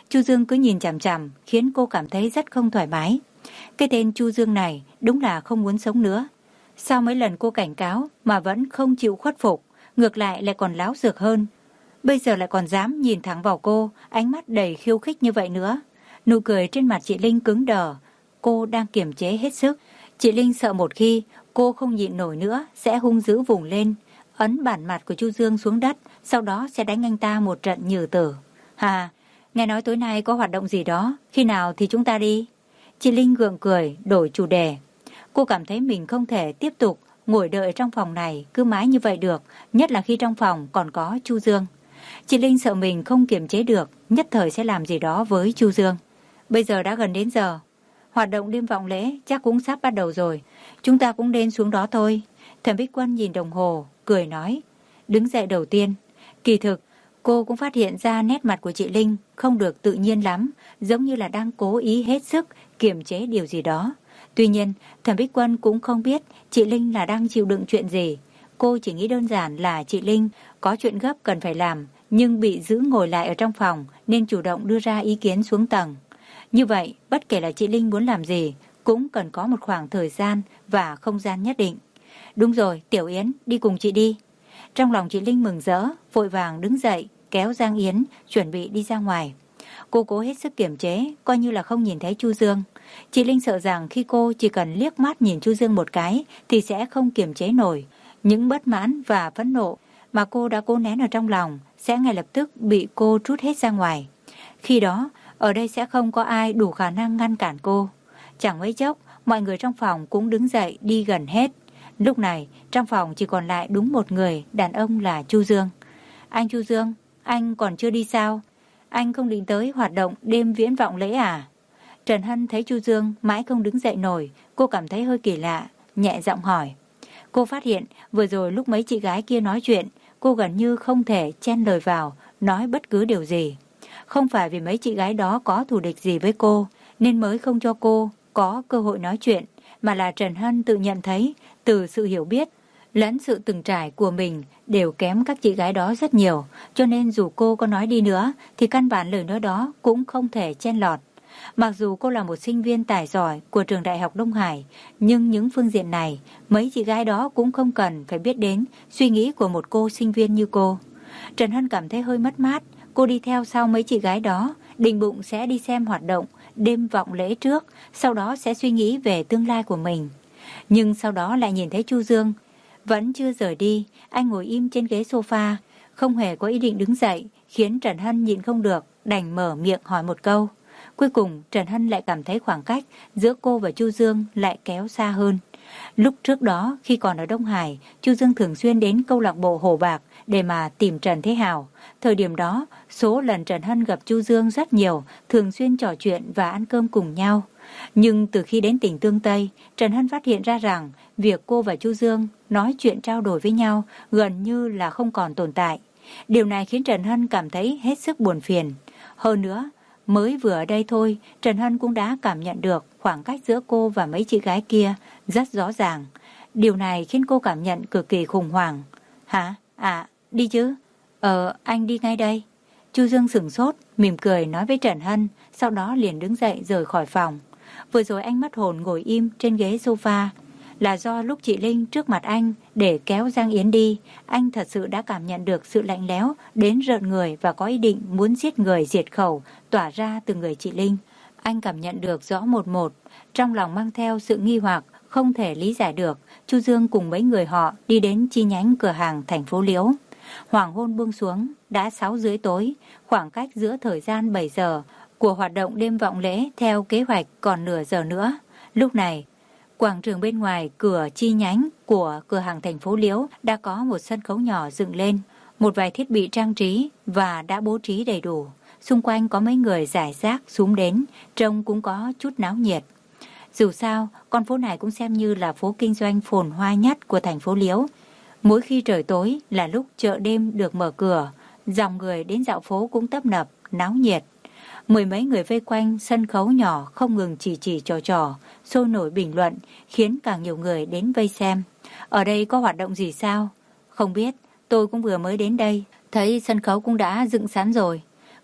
Chu Dương cứ nhìn chằm chằm, khiến cô cảm thấy rất không thoải mái. Cái tên Chu Dương này đúng là không muốn sống nữa. Sau mấy lần cô cảnh cáo mà vẫn không chịu khuất phục, ngược lại lại còn láo xược hơn. Bây giờ lại còn dám nhìn thẳng vào cô, ánh mắt đầy khiêu khích như vậy nữa. Nụ cười trên mặt chị Linh cứng đờ, cô đang kiềm chế hết sức. Chị Linh sợ một khi cô không nhịn nổi nữa sẽ hung dữ vùng lên, ấn bản mặt của Chu Dương xuống đất, sau đó sẽ đánh anh ta một trận nhừ tử. Hà, nghe nói tối nay có hoạt động gì đó, khi nào thì chúng ta đi? Chị Linh gượng cười, đổi chủ đề. Cô cảm thấy mình không thể tiếp tục ngồi đợi trong phòng này cứ mãi như vậy được, nhất là khi trong phòng còn có Chu Dương. Chị Linh sợ mình không kiềm chế được, nhất thời sẽ làm gì đó với Chu Dương. Bây giờ đã gần đến giờ, hoạt động đêm vọng lễ chắc cũng sắp bắt đầu rồi, chúng ta cũng nên xuống đó thôi. Thẩm Bích Quân nhìn đồng hồ, cười nói. Đứng dậy đầu tiên, kỳ thực cô cũng phát hiện ra nét mặt của chị Linh không được tự nhiên lắm, giống như là đang cố ý hết sức kiềm chế điều gì đó. Tuy nhiên, Thẩm Bích Quân cũng không biết chị Linh là đang chịu đựng chuyện gì. Cô chỉ nghĩ đơn giản là chị Linh có chuyện gấp cần phải làm, nhưng bị giữ ngồi lại ở trong phòng nên chủ động đưa ra ý kiến xuống tầng. Như vậy, bất kể là chị Linh muốn làm gì, cũng cần có một khoảng thời gian và không gian nhất định. Đúng rồi, Tiểu Yến, đi cùng chị đi. Trong lòng chị Linh mừng rỡ, vội vàng đứng dậy, kéo Giang Yến, chuẩn bị đi ra ngoài. Cô cố hết sức kiềm chế, coi như là không nhìn thấy Chu Dương. Chị Linh sợ rằng khi cô chỉ cần liếc mắt nhìn Chu Dương một cái thì sẽ không kiềm chế nổi. Những bất mãn và phẫn nộ mà cô đã cố nén ở trong lòng sẽ ngay lập tức bị cô trút hết ra ngoài. Khi đó, ở đây sẽ không có ai đủ khả năng ngăn cản cô. Chẳng mấy chốc, mọi người trong phòng cũng đứng dậy đi gần hết. Lúc này, trong phòng chỉ còn lại đúng một người, đàn ông là Chu Dương. Anh Chu Dương, anh còn chưa đi sao? Anh không định tới hoạt động đêm viễn vọng lễ à? Trần Hân thấy Chu Dương mãi không đứng dậy nổi, cô cảm thấy hơi kỳ lạ, nhẹ giọng hỏi. Cô phát hiện vừa rồi lúc mấy chị gái kia nói chuyện, cô gần như không thể chen lời vào, nói bất cứ điều gì. Không phải vì mấy chị gái đó có thù địch gì với cô, nên mới không cho cô có cơ hội nói chuyện, mà là Trần Hân tự nhận thấy từ sự hiểu biết lẫn sự từng trải của mình đều kém các chị gái đó rất nhiều, cho nên dù cô có nói đi nữa thì căn bản lời nói đó cũng không thể chen lọt. Mặc dù cô là một sinh viên tài giỏi của trường Đại học Đông Hải, nhưng những phương diện này mấy chị gái đó cũng không cần phải biết đến suy nghĩ của một cô sinh viên như cô. Trần Hân cảm thấy hơi mất mát. Cô đi theo sau mấy chị gái đó, định bụng sẽ đi xem hoạt động đêm vọng lễ trước, sau đó sẽ suy nghĩ về tương lai của mình. Nhưng sau đó lại nhìn thấy Chu Dương vẫn chưa rời đi, anh ngồi im trên ghế sofa, không hề có ý định đứng dậy, khiến Trần Hân nhịn không được, đành mở miệng hỏi một câu. Cuối cùng Trần Hân lại cảm thấy khoảng cách giữa cô và Chu Dương lại kéo xa hơn. Lúc trước đó, khi còn ở Đông Hải, Chu Dương thường xuyên đến câu lạc bộ Hồ Bạc để mà tìm Trần Thế Hào. Thời điểm đó, số lần Trần Hân gặp Chu Dương rất nhiều, thường xuyên trò chuyện và ăn cơm cùng nhau. Nhưng từ khi đến tỉnh Tương Tây, Trần Hân phát hiện ra rằng việc cô và Chu Dương nói chuyện trao đổi với nhau gần như là không còn tồn tại. Điều này khiến Trần Hân cảm thấy hết sức buồn phiền. Hơn nữa, mới vừa ở đây thôi, Trần Hân cũng đã cảm nhận được khoảng cách giữa cô và mấy chị gái kia rất rõ ràng. Điều này khiến cô cảm nhận cực kỳ khủng hoảng. Hả? À, đi chứ. Ờ, anh đi ngay đây. Chu Dương sửng sốt, mỉm cười nói với Trần Hân, sau đó liền đứng dậy rời khỏi phòng. Vừa rồi anh mất hồn ngồi im trên ghế sofa là do lúc chị Linh trước mặt anh để kéo Giang Yến đi, anh thật sự đã cảm nhận được sự lạnh lẽo đến rợn người và có ý định muốn giết người diệt khẩu tỏa ra từ người chị Linh. Anh cảm nhận được rõ một một, trong lòng mang theo sự nghi hoặc không thể lý giải được. Chu Dương cùng mấy người họ đi đến chi nhánh cửa hàng thành phố Liễu. Hoàng hôn buông xuống, đã sáu rưỡi tối, khoảng cách giữa thời gian bảy giờ của hoạt động đêm vọng lễ theo kế hoạch còn nửa giờ nữa. Lúc này, quảng trường bên ngoài cửa chi nhánh của cửa hàng thành phố Liễu đã có một sân khấu nhỏ dựng lên, một vài thiết bị trang trí và đã bố trí đầy đủ. Xung quanh có mấy người rải rác xúm đến, trông cũng có chút náo nhiệt. Dù sao, con phố này cũng xem như là phố kinh doanh phồn hoa nhất của thành phố Liễu. Mỗi khi trời tối là lúc chợ đêm được mở cửa, dòng người đến dạo phố cũng tấp nập, náo nhiệt. Mười mấy người vây quanh sân khấu nhỏ không ngừng chỉ chỉ trò trò, sôi nổi bình luận, khiến càng nhiều người đến vây xem. Ở đây có hoạt động gì sao? Không biết, tôi cũng vừa mới đến đây, thấy sân khấu cũng đã dựng sẵn rồi.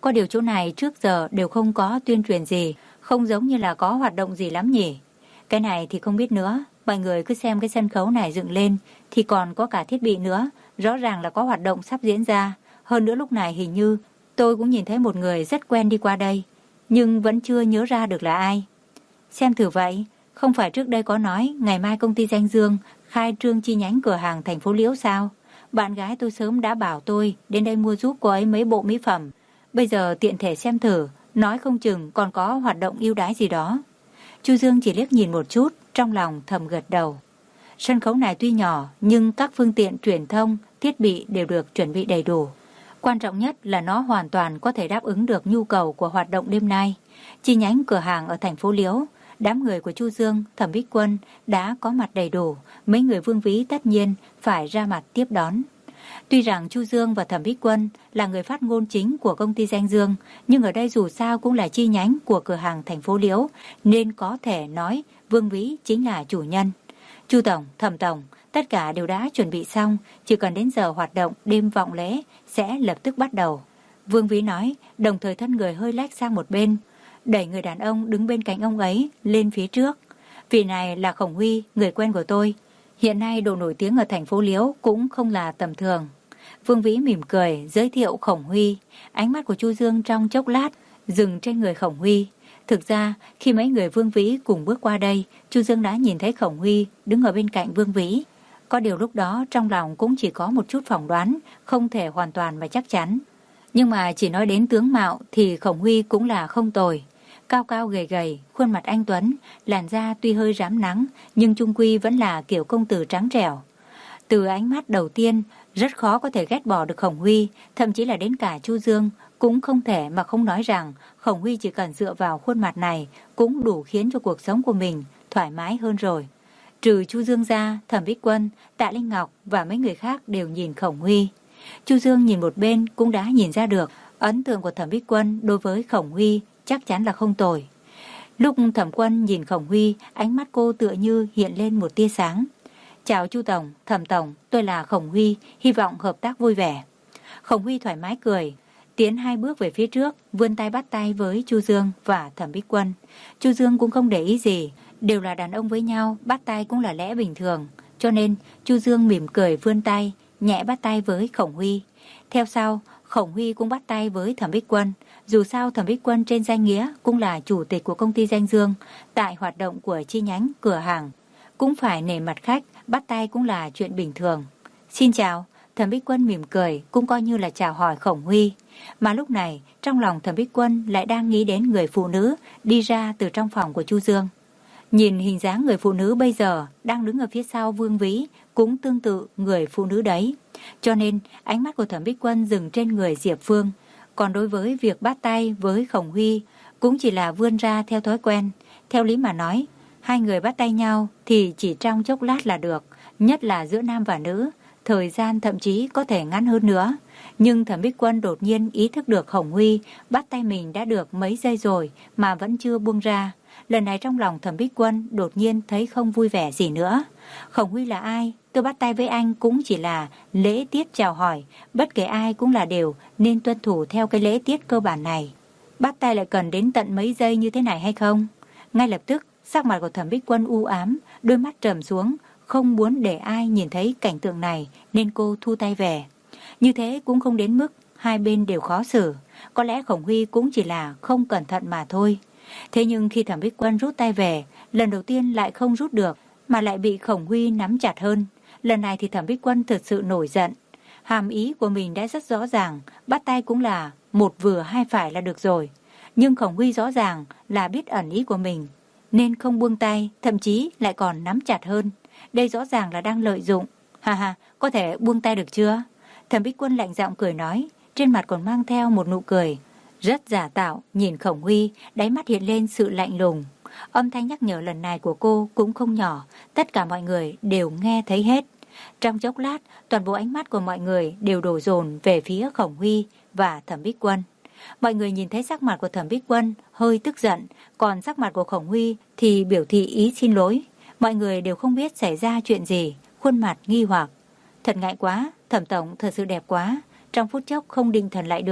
Có điều chỗ này trước giờ đều không có tuyên truyền gì, không giống như là có hoạt động gì lắm nhỉ. Cái này thì không biết nữa, mọi người cứ xem cái sân khấu này dựng lên thì còn có cả thiết bị nữa, rõ ràng là có hoạt động sắp diễn ra. Hơn nữa lúc này hình như tôi cũng nhìn thấy một người rất quen đi qua đây, nhưng vẫn chưa nhớ ra được là ai. Xem thử vậy, không phải trước đây có nói ngày mai công ty Danh Dương khai trương chi nhánh cửa hàng thành phố Liễu sao? Bạn gái tôi sớm đã bảo tôi đến đây mua giúp cô ấy mấy bộ mỹ phẩm. Bây giờ tiện thể xem thử, nói không chừng còn có hoạt động ưu đãi gì đó. Chu Dương chỉ liếc nhìn một chút, trong lòng thầm gật đầu. Sân khấu này tuy nhỏ, nhưng các phương tiện truyền thông, thiết bị đều được chuẩn bị đầy đủ. Quan trọng nhất là nó hoàn toàn có thể đáp ứng được nhu cầu của hoạt động đêm nay. Chi nhánh cửa hàng ở thành phố Liễu, đám người của Chu Dương, Thẩm Bích Quân đã có mặt đầy đủ, mấy người Vương Vĩ tất nhiên phải ra mặt tiếp đón. Tuy rằng Chu Dương và Thẩm Bích Quân là người phát ngôn chính của công ty Danh Dương, nhưng ở đây dù sao cũng là chi nhánh của cửa hàng thành phố Liễu, nên có thể nói Vương Vĩ chính là chủ nhân. Chu Tổng, Thẩm Tổng, tất cả đều đã chuẩn bị xong, chỉ cần đến giờ hoạt động đêm vọng lễ sẽ lập tức bắt đầu. Vương Vĩ nói, đồng thời thân người hơi lách sang một bên, đẩy người đàn ông đứng bên cạnh ông ấy lên phía trước. Vị này là Khổng Huy, người quen của tôi. Hiện nay độ nổi tiếng ở thành phố Liễu cũng không là tầm thường. Vương Vĩ mỉm cười giới thiệu Khổng Huy. Ánh mắt của Chu Dương trong chốc lát dừng trên người Khổng Huy. Thực ra khi mấy người Vương Vĩ cùng bước qua đây, Chu Dương đã nhìn thấy Khổng Huy đứng ở bên cạnh Vương Vĩ. Có điều lúc đó trong lòng cũng chỉ có một chút phỏng đoán, không thể hoàn toàn mà chắc chắn. Nhưng mà chỉ nói đến tướng mạo thì Khổng Huy cũng là không tồi. Cao cao gầy gầy, khuôn mặt anh tuấn, làn da tuy hơi rám nắng nhưng chung quy vẫn là kiểu công tử trắng trẻo. Từ ánh mắt đầu tiên rất khó có thể ghét bỏ được Khổng Huy, thậm chí là đến cả Chu Dương cũng không thể mà không nói rằng Khổng Huy chỉ cần dựa vào khuôn mặt này cũng đủ khiến cho cuộc sống của mình thoải mái hơn rồi. Trừ Chu Dương ra, Thẩm Bích Quân, Tạ Linh Ngọc và mấy người khác đều nhìn Khổng Huy. Chu Dương nhìn một bên cũng đã nhìn ra được ấn tượng của Thẩm Bích Quân đối với Khổng Huy chắc chắn là không tồi. Lúc Thẩm Quân nhìn Khổng Huy, ánh mắt cô tựa như hiện lên một tia sáng. Chào Chu Tổng, Thẩm Tổng, tôi là Khổng Huy, hy vọng hợp tác vui vẻ. Khổng Huy thoải mái cười, tiến hai bước về phía trước, vươn tay bắt tay với Chu Dương và Thẩm Bích Quân. Chu Dương cũng không để ý gì, đều là đàn ông với nhau, bắt tay cũng là lẽ bình thường. Cho nên Chu Dương mỉm cười vươn tay, nhẹ bắt tay với Khổng Huy. Theo sau, Khổng Huy cũng bắt tay với Thẩm Bích Quân. Dù sao Thẩm Bích Quân trên danh nghĩa cũng là chủ tịch của công ty Danh Dương, tại hoạt động của chi nhánh cửa hàng cũng phải nể mặt khách, bắt tay cũng là chuyện bình thường. Xin chào, Thẩm Bích Quân mỉm cười cũng coi như là chào hỏi Khổng Huy. Mà lúc này trong lòng Thẩm Bích Quân lại đang nghĩ đến người phụ nữ đi ra từ trong phòng của Chu Dương. Nhìn hình dáng người phụ nữ bây giờ đang đứng ở phía sau Vương Vĩ cũng tương tự người phụ nữ đấy. Cho nên ánh mắt của Thẩm Bích Quân dừng trên người Diệp Phương. Còn đối với việc bắt tay với Khổng Huy cũng chỉ là vươn ra theo thói quen. Theo lý mà nói, hai người bắt tay nhau thì chỉ trong chốc lát là được, nhất là giữa nam và nữ, thời gian thậm chí có thể ngắn hơn nữa. Nhưng Thẩm Bích Quân đột nhiên ý thức được Khổng Huy bắt tay mình đã được mấy giây rồi mà vẫn chưa buông ra. Lần này trong lòng Thẩm Bích Quân đột nhiên thấy không vui vẻ gì nữa. Khổng Huy là ai? Tôi bắt tay với anh cũng chỉ là lễ tiết chào hỏi, bất kể ai cũng là đều nên tuân thủ theo cái lễ tiết cơ bản này. Bắt tay lại cần đến tận mấy giây như thế này hay không? Ngay lập tức, sắc mặt của Thẩm Bích Quân u ám, đôi mắt trầm xuống, không muốn để ai nhìn thấy cảnh tượng này nên cô thu tay về. Như thế cũng không đến mức hai bên đều khó xử, có lẽ Khổng Huy cũng chỉ là không cẩn thận mà thôi. Thế nhưng khi Thẩm Bích Quân rút tay về, lần đầu tiên lại không rút được, mà lại bị Khổng Huy nắm chặt hơn. Lần này thì Thẩm Bích Quân thực sự nổi giận. Hàm ý của mình đã rất rõ ràng, bắt tay cũng là một vừa hai phải là được rồi. Nhưng Khổng Huy rõ ràng là biết ẩn ý của mình, nên không buông tay, thậm chí lại còn nắm chặt hơn. Đây rõ ràng là đang lợi dụng. Ha ha, có thể buông tay được chưa? Thẩm Bích Quân lạnh giọng cười nói, trên mặt còn mang theo một nụ cười rất giả tạo. Nhìn Khổng Huy, đáy mắt hiện lên sự lạnh lùng. Âm thanh nhắc nhở lần này của cô cũng không nhỏ, tất cả mọi người đều nghe thấy hết. Trong chốc lát, toàn bộ ánh mắt của mọi người đều đổ dồn về phía Khổng Huy và Thẩm Bích Quân. Mọi người nhìn thấy sắc mặt của Thẩm Bích Quân hơi tức giận, còn sắc mặt của Khổng Huy thì biểu thị ý xin lỗi. Mọi người đều không biết xảy ra chuyện gì, khuôn mặt nghi hoặc. Thật ngại quá, Thẩm Tổng thật sự đẹp quá, trong phút chốc không định thần lại được.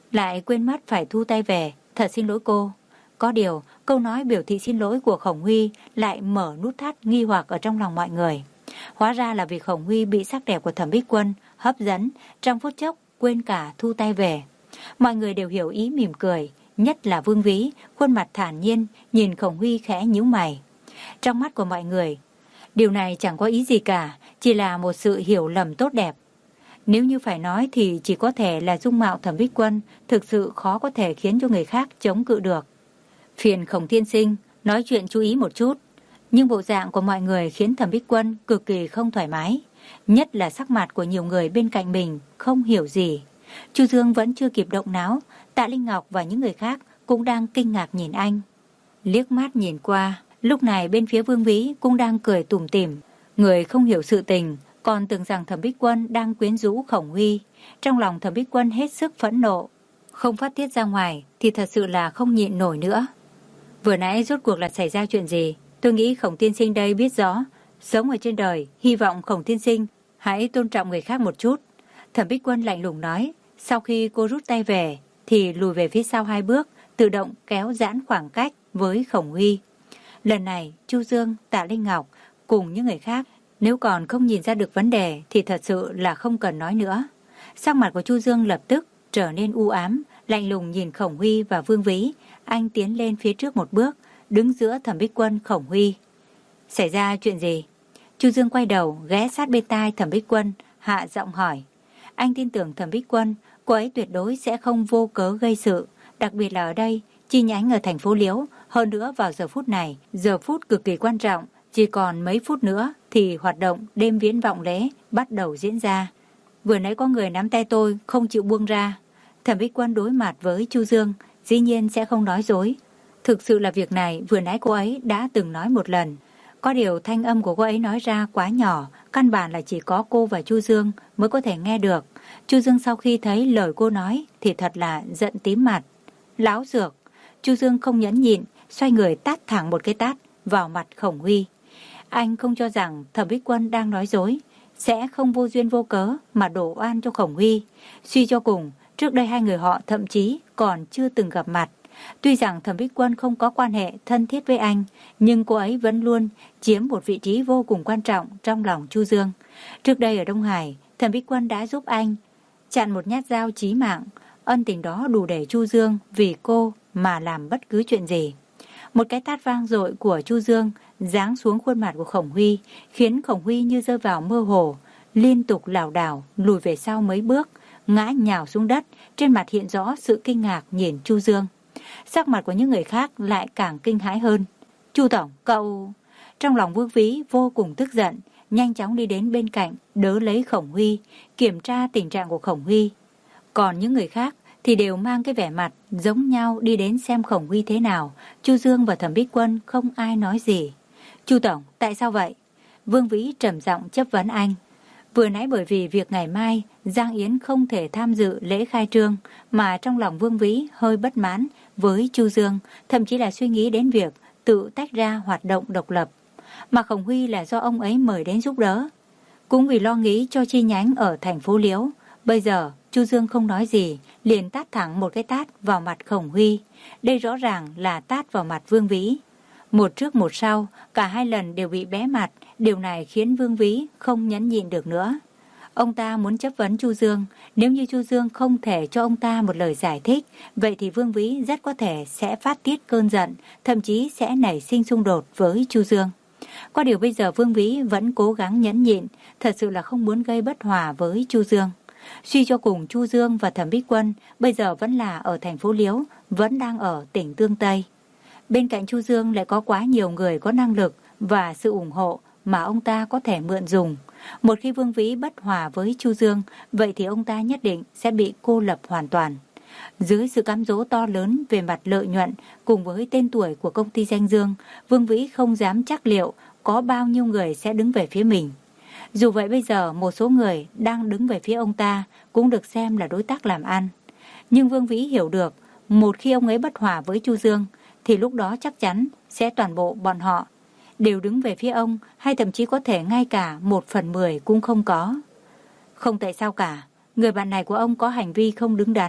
lại quên mất phải thu tay về. Thật xin lỗi cô. Có điều, câu nói biểu thị xin lỗi của Khổng Huy lại mở nút thắt nghi hoặc ở trong lòng mọi người. Hóa ra là vì Khổng Huy bị sắc đẹp của Thẩm Bích Quân hấp dẫn, trong phút chốc quên cả thu tay về. Mọi người đều hiểu ý mỉm cười, nhất là Vương Vĩ, khuôn mặt thản nhiên, nhìn Khổng Huy khẽ nhíu mày. Trong mắt của mọi người, điều này chẳng có ý gì cả, chỉ là một sự hiểu lầm tốt đẹp. Nếu như phải nói thì chỉ có thể là dung mạo Thẩm Bích Quân thực sự khó có thể khiến cho người khác chống cự được. Phiền Khổng tiên sinh, nói chuyện chú ý một chút. Nhưng bộ dạng của mọi người khiến Thẩm Bích Quân cực kỳ không thoải mái. Nhất là sắc mặt của nhiều người bên cạnh mình không hiểu gì. Chu Dương vẫn chưa kịp động não, Tạ Linh Ngọc và những người khác cũng đang kinh ngạc nhìn anh. Liếc mắt nhìn qua, lúc này bên phía Vương Vĩ cũng đang cười tủm tỉm. Người không hiểu sự tình, còn tưởng rằng Thẩm Bích Quân đang quyến rũ Khổng Huy. Trong lòng Thẩm Bích Quân hết sức phẫn nộ. Không phát tiết ra ngoài thì thật sự là không nhịn nổi nữa. Vừa nãy rốt cuộc là xảy ra chuyện gì? Tôi nghĩ Khổng tiên sinh đây biết rõ. Sống ở trên đời, hy vọng Khổng tiên sinh hãy tôn trọng người khác một chút. Thẩm Bích Quân lạnh lùng nói. Sau khi cô rút tay về thì lùi về phía sau hai bước, tự động kéo giãn khoảng cách với Khổng Huy. Lần này Chu Dương, Tạ Linh Ngọc cùng những người khác nếu còn không nhìn ra được vấn đề thì thật sự là không cần nói nữa. Sắc mặt của Chu Dương lập tức trở nên u ám, lạnh lùng nhìn Khổng Huy và Vương Vĩ. Anh tiến lên phía trước một bước, đứng giữa Thẩm Bích Quân, Khổng Huy. Xảy ra chuyện gì? Chu Dương quay đầu ghé sát bên tai Thẩm Bích Quân, hạ giọng hỏi. Anh tin tưởng Thẩm Bích Quân, cô ấy tuyệt đối sẽ không vô cớ gây sự, đặc biệt là ở đây, chi nhánh ở thành phố Liễu. Hơn nữa vào giờ phút này, giờ phút cực kỳ quan trọng, chỉ còn mấy phút nữa thì hoạt động đêm viễn vọng lễ bắt đầu diễn ra. Vừa nãy có người nắm tay tôi không chịu buông ra. Thẩm Bích Quân đối mặt với Chu Dương, dĩ nhiên sẽ không nói dối. Thực sự là việc này vừa nãy cô ấy đã từng nói một lần. Có điều thanh âm của cô ấy nói ra quá nhỏ, căn bản là chỉ có cô và Chu Dương mới có thể nghe được. Chu Dương sau khi thấy lời cô nói thì thật là giận tím mặt. Láo xược. Chu Dương không nhẫn nhịn, xoay người tát thẳng một cái tát vào mặt Khổng Huy. Anh không cho rằng Thẩm Bích Quân đang nói dối, sẽ không vô duyên vô cớ mà đổ oan cho Khổng Huy. Suy cho cùng, trước đây hai người họ thậm chí còn chưa từng gặp mặt. Tuy rằng Thẩm Bích Quân không có quan hệ thân thiết với anh, nhưng cô ấy vẫn luôn chiếm một vị trí vô cùng quan trọng trong lòng Chu Dương. Trước đây ở Đông Hải, Thẩm Bích Quân đã giúp anh chặn một nhát dao chí mạng. Ân tình đó đủ để Chu Dương vì cô mà làm bất cứ chuyện gì. Một cái tát vang dội của Chu Dương giáng xuống khuôn mặt của Khổng Huy, khiến Khổng Huy như rơi vào mơ hồ, liên tục lảo đảo lùi về sau mấy bước, ngã nhào xuống đất, trên mặt hiện rõ sự kinh ngạc nhìn Chu Dương. Sắc mặt của những người khác lại càng kinh hãi hơn. Chu tổng, cậu... Trong lòng Vương Vĩ vô cùng tức giận, nhanh chóng đi đến bên cạnh, đỡ lấy Khổng Huy, kiểm tra tình trạng của Khổng Huy. Còn những người khác thì đều mang cái vẻ mặt giống nhau đi đến xem Khổng Huy thế nào. Chu Dương và Thẩm Bích Quân không ai nói gì. Chu tổng, tại sao vậy? Vương Vĩ trầm giọng chất vấn anh. Vừa nãy bởi vì việc ngày mai Giang Yến không thể tham dự lễ khai trương mà trong lòng Vương Vĩ hơi bất mãn với Chu Dương, thậm chí là suy nghĩ đến việc tự tách ra hoạt động độc lập. Mà Khổng Huy là do ông ấy mời đến giúp đỡ. Cũng vì lo nghĩ cho chi nhánh ở thành phố Liễu. Bây giờ Chu Dương không nói gì, liền tát thẳng một cái tát vào mặt Khổng Huy. Đây rõ ràng là tát vào mặt Vương Vĩ. Một trước một sau, cả hai lần đều bị bé mặt. Điều này khiến Vương Vĩ không nhẫn nhịn được nữa. Ông ta muốn chất vấn Chu Dương. Nếu như Chu Dương không thể cho ông ta một lời giải thích, vậy thì Vương Vĩ rất có thể sẽ phát tiết cơn giận, thậm chí sẽ nảy sinh xung đột với Chu Dương. Có điều bây giờ Vương Vĩ vẫn cố gắng nhẫn nhịn, thật sự là không muốn gây bất hòa với Chu Dương. Suy cho cùng, Chu Dương và Thẩm Bích Quân bây giờ vẫn là ở thành phố Liễu, vẫn đang ở tỉnh Tương Tây. Bên cạnh Chu Dương lại có quá nhiều người có năng lực và sự ủng hộ mà ông ta có thể mượn dùng. Một khi Vương Vĩ bất hòa với Chu Dương, vậy thì ông ta nhất định sẽ bị cô lập hoàn toàn. Dưới sự cám dỗ to lớn về mặt lợi nhuận cùng với tên tuổi của công ty Danh Dương, Vương Vĩ không dám chắc liệu có bao nhiêu người sẽ đứng về phía mình. Dù vậy bây giờ một số người đang đứng về phía ông ta cũng được xem là đối tác làm ăn. Nhưng Vương Vĩ hiểu được, một khi ông ấy bất hòa với Chu Dương thì lúc đó chắc chắn sẽ toàn bộ bọn họ đều đứng về phía ông, hay thậm chí có thể ngay cả một phần mười cũng không có. Không tại sao cả, người bạn này của ông có hành vi không đứng đắn,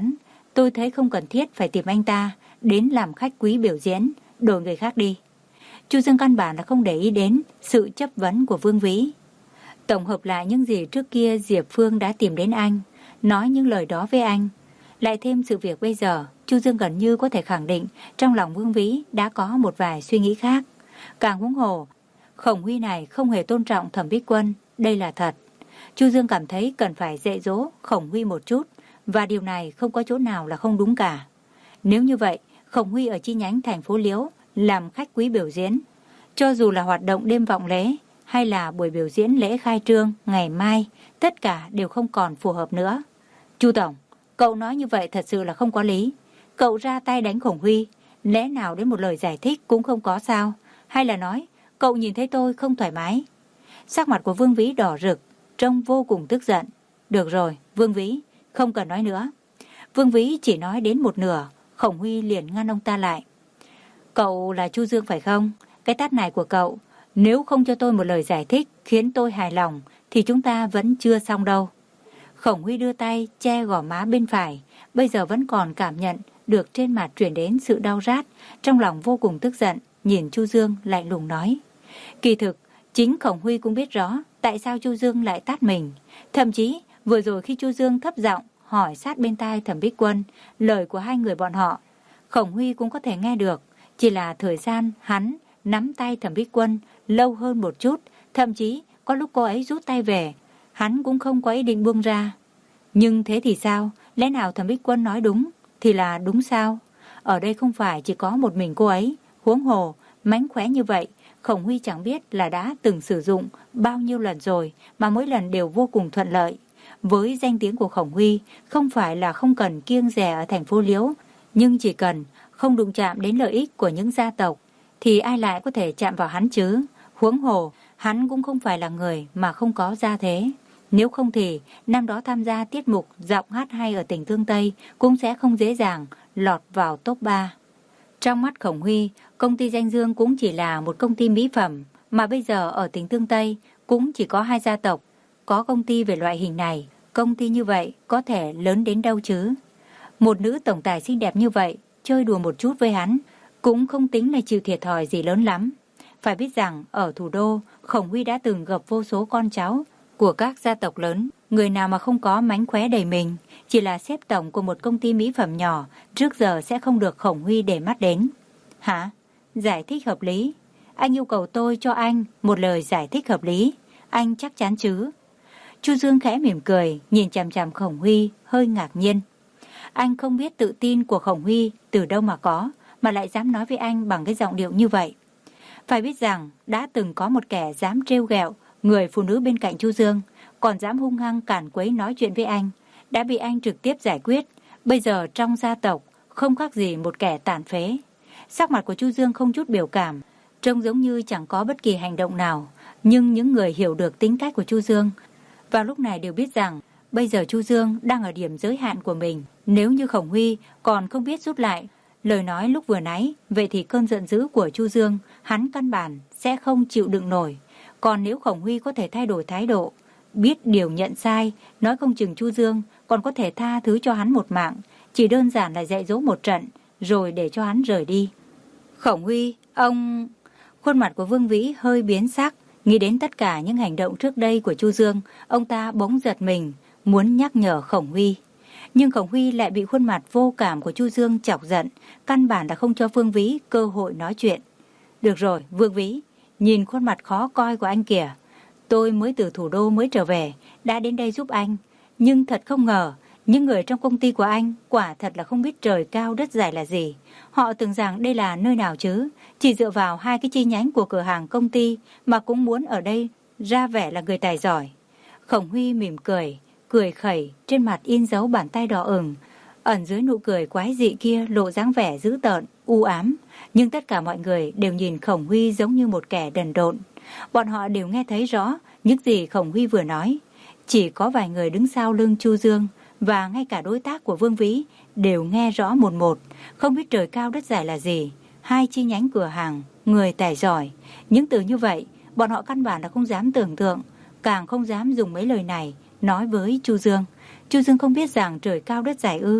Tôi thấy không cần thiết phải tìm anh ta đến làm khách quý biểu diễn, đổi người khác đi. Chu Dương căn bản là không để ý đến sự chất vấn của Vương Vĩ. Tổng hợp lại những gì trước kia Diệp Phương đã tìm đến anh, nói những lời đó với anh, lại thêm sự việc bây giờ, Chu Dương gần như có thể khẳng định trong lòng Vương Vĩ đã có một vài suy nghĩ khác. Càng huống hồ, Khổng Huy này không hề tôn trọng Thẩm Bích Quân, đây là thật. Chu Dương cảm thấy cần phải dạy dỗ Khổng Huy một chút, và điều này không có chỗ nào là không đúng cả. Nếu như vậy, Khổng Huy ở chi nhánh thành phố Liễu làm khách quý biểu diễn, cho dù là hoạt động đêm vọng lễ hay là buổi biểu diễn lễ khai trương ngày mai, tất cả đều không còn phù hợp nữa. Chu Tổng, cậu nói như vậy thật sự là không có lý. Cậu ra tay đánh Khổng Huy, lẽ nào đến một lời giải thích cũng không có sao? Hay là nói, cậu nhìn thấy tôi không thoải mái? Sắc mặt của Vương Vĩ đỏ rực, trông vô cùng tức giận. Được rồi, Vương Vĩ, không cần nói nữa. Vương Vĩ chỉ nói đến một nửa, Khổng Huy liền ngăn ông ta lại. Cậu là Chu Dương phải không? Cái tát này của cậu, nếu không cho tôi một lời giải thích khiến tôi hài lòng, thì chúng ta vẫn chưa xong đâu. Khổng Huy đưa tay che gò má bên phải, bây giờ vẫn còn cảm nhận được trên mặt truyền đến sự đau rát, trong lòng vô cùng tức giận, nhìn Chu Dương lạnh lùng nói. Kỳ thực, chính Khổng Huy cũng biết rõ tại sao Chu Dương lại tát mình. Thậm chí, vừa rồi khi Chu Dương thấp giọng hỏi sát bên tai Thẩm Bích Quân, lời của hai người bọn họ, Khổng Huy cũng có thể nghe được, chỉ là thời gian hắn nắm tay Thẩm Bích Quân lâu hơn một chút, thậm chí có lúc cô ấy rút tay về, hắn cũng không có ý định buông ra. Nhưng thế thì sao? Lẽ nào Thẩm Bích Quân nói đúng thì là đúng sao? Ở đây không phải chỉ có một mình cô ấy, huống hồ, mánh khóe như vậy, Khổng Huy chẳng biết là đã từng sử dụng bao nhiêu lần rồi, mà mỗi lần đều vô cùng thuận lợi. Với danh tiếng của Khổng Huy, không phải là không cần kiêng dè ở thành phố Liễu, nhưng chỉ cần không đụng chạm đến lợi ích của những gia tộc, thì ai lại có thể chạm vào hắn chứ? Huống hồ, hắn cũng không phải là người mà không có gia thế. Nếu không thì, năm đó tham gia tiết mục giọng hát hay ở tỉnh Thương Tây cũng sẽ không dễ dàng lọt vào top ba. Trong mắt Khổng Huy, công ty Danh Dương cũng chỉ là một công ty mỹ phẩm, mà bây giờ ở tỉnh Thương Tây cũng chỉ có hai gia tộc có công ty về loại hình này. Công ty như vậy có thể lớn đến đâu chứ? Một nữ tổng tài xinh đẹp như vậy, chơi đùa một chút với hắn, cũng không tính là chịu thiệt thòi gì lớn lắm. Phải biết rằng, ở thủ đô, Khổng Huy đã từng gặp vô số con cháu của các gia tộc lớn. Người nào mà không có mánh khóe đầy mình, chỉ là xếp tổng của một công ty mỹ phẩm nhỏ, trước giờ sẽ không được Khổng Huy để mắt đến. Hả? Giải thích hợp lý? Anh yêu cầu tôi cho anh một lời giải thích hợp lý. Anh chắc chắn chứ? Chu Dương khẽ mỉm cười, nhìn chằm chằm Khổng Huy, hơi ngạc nhiên. Anh không biết tự tin của Khổng Huy từ đâu mà có, mà lại dám nói với anh bằng cái giọng điệu như vậy. Phải biết rằng, đã từng có một kẻ dám trêu ghẹo người phụ nữ bên cạnh Chu Dương, còn dám hung hăng cản quấy nói chuyện với anh, đã bị anh trực tiếp giải quyết. Bây giờ trong gia tộc, không khác gì một kẻ tàn phế. Sắc mặt của Chu Dương không chút biểu cảm, trông giống như chẳng có bất kỳ hành động nào. Nhưng những người hiểu được tính cách của Chu Dương vào lúc này đều biết rằng bây giờ Chu Dương đang ở điểm giới hạn của mình. Nếu như Khổng Huy còn không biết rút lại lời nói lúc vừa nãy, vậy thì cơn giận dữ của Chu Dương hắn căn bản sẽ không chịu đựng nổi. Còn nếu Khổng Huy có thể thay đổi thái độ, biết điều nhận sai, nói không chừng Chu Dương còn có thể tha thứ cho hắn một mạng, chỉ đơn giản là dạy dỗ một trận rồi để cho hắn rời đi. Khổng Huy, ông... Khuôn mặt của Vương Vĩ hơi biến sắc, nghĩ đến tất cả những hành động trước đây của Chu Dương, ông ta bỗng giật mình, muốn nhắc nhở Khổng Huy. Nhưng Khổng Huy lại bị khuôn mặt vô cảm của Chu Dương chọc giận, căn bản đã không cho Vương Vĩ cơ hội nói chuyện. Được rồi, Vương Vĩ, nhìn khuôn mặt khó coi của anh kìa. Tôi mới từ thủ đô mới trở về, đã đến đây giúp anh. Nhưng thật không ngờ, những người trong công ty của anh quả thật là không biết trời cao đất dày là gì. Họ tưởng rằng đây là nơi nào chứ, chỉ dựa vào hai cái chi nhánh của cửa hàng công ty mà cũng muốn ở đây ra vẻ là người tài giỏi. Khổng Huy mỉm cười, cười khẩy, trên mặt in dấu bàn tay đỏ ửng, ẩn dưới nụ cười quái dị kia lộ dáng vẻ dữ tợn, u ám. Nhưng tất cả mọi người đều nhìn Khổng Huy giống như một kẻ đần độn. Bọn họ đều nghe thấy rõ những gì Khổng Huy vừa nói. Chỉ có vài người đứng sau lưng Chu Dương và ngay cả đối tác của Vương Vĩ đều nghe rõ một một, không biết trời cao đất dày là gì. Hai chi nhánh cửa hàng, người tài giỏi. Những từ như vậy, bọn họ căn bản là không dám tưởng tượng, càng không dám dùng mấy lời này nói với Chu Dương. Chu Dương không biết rằng trời cao đất dày ư?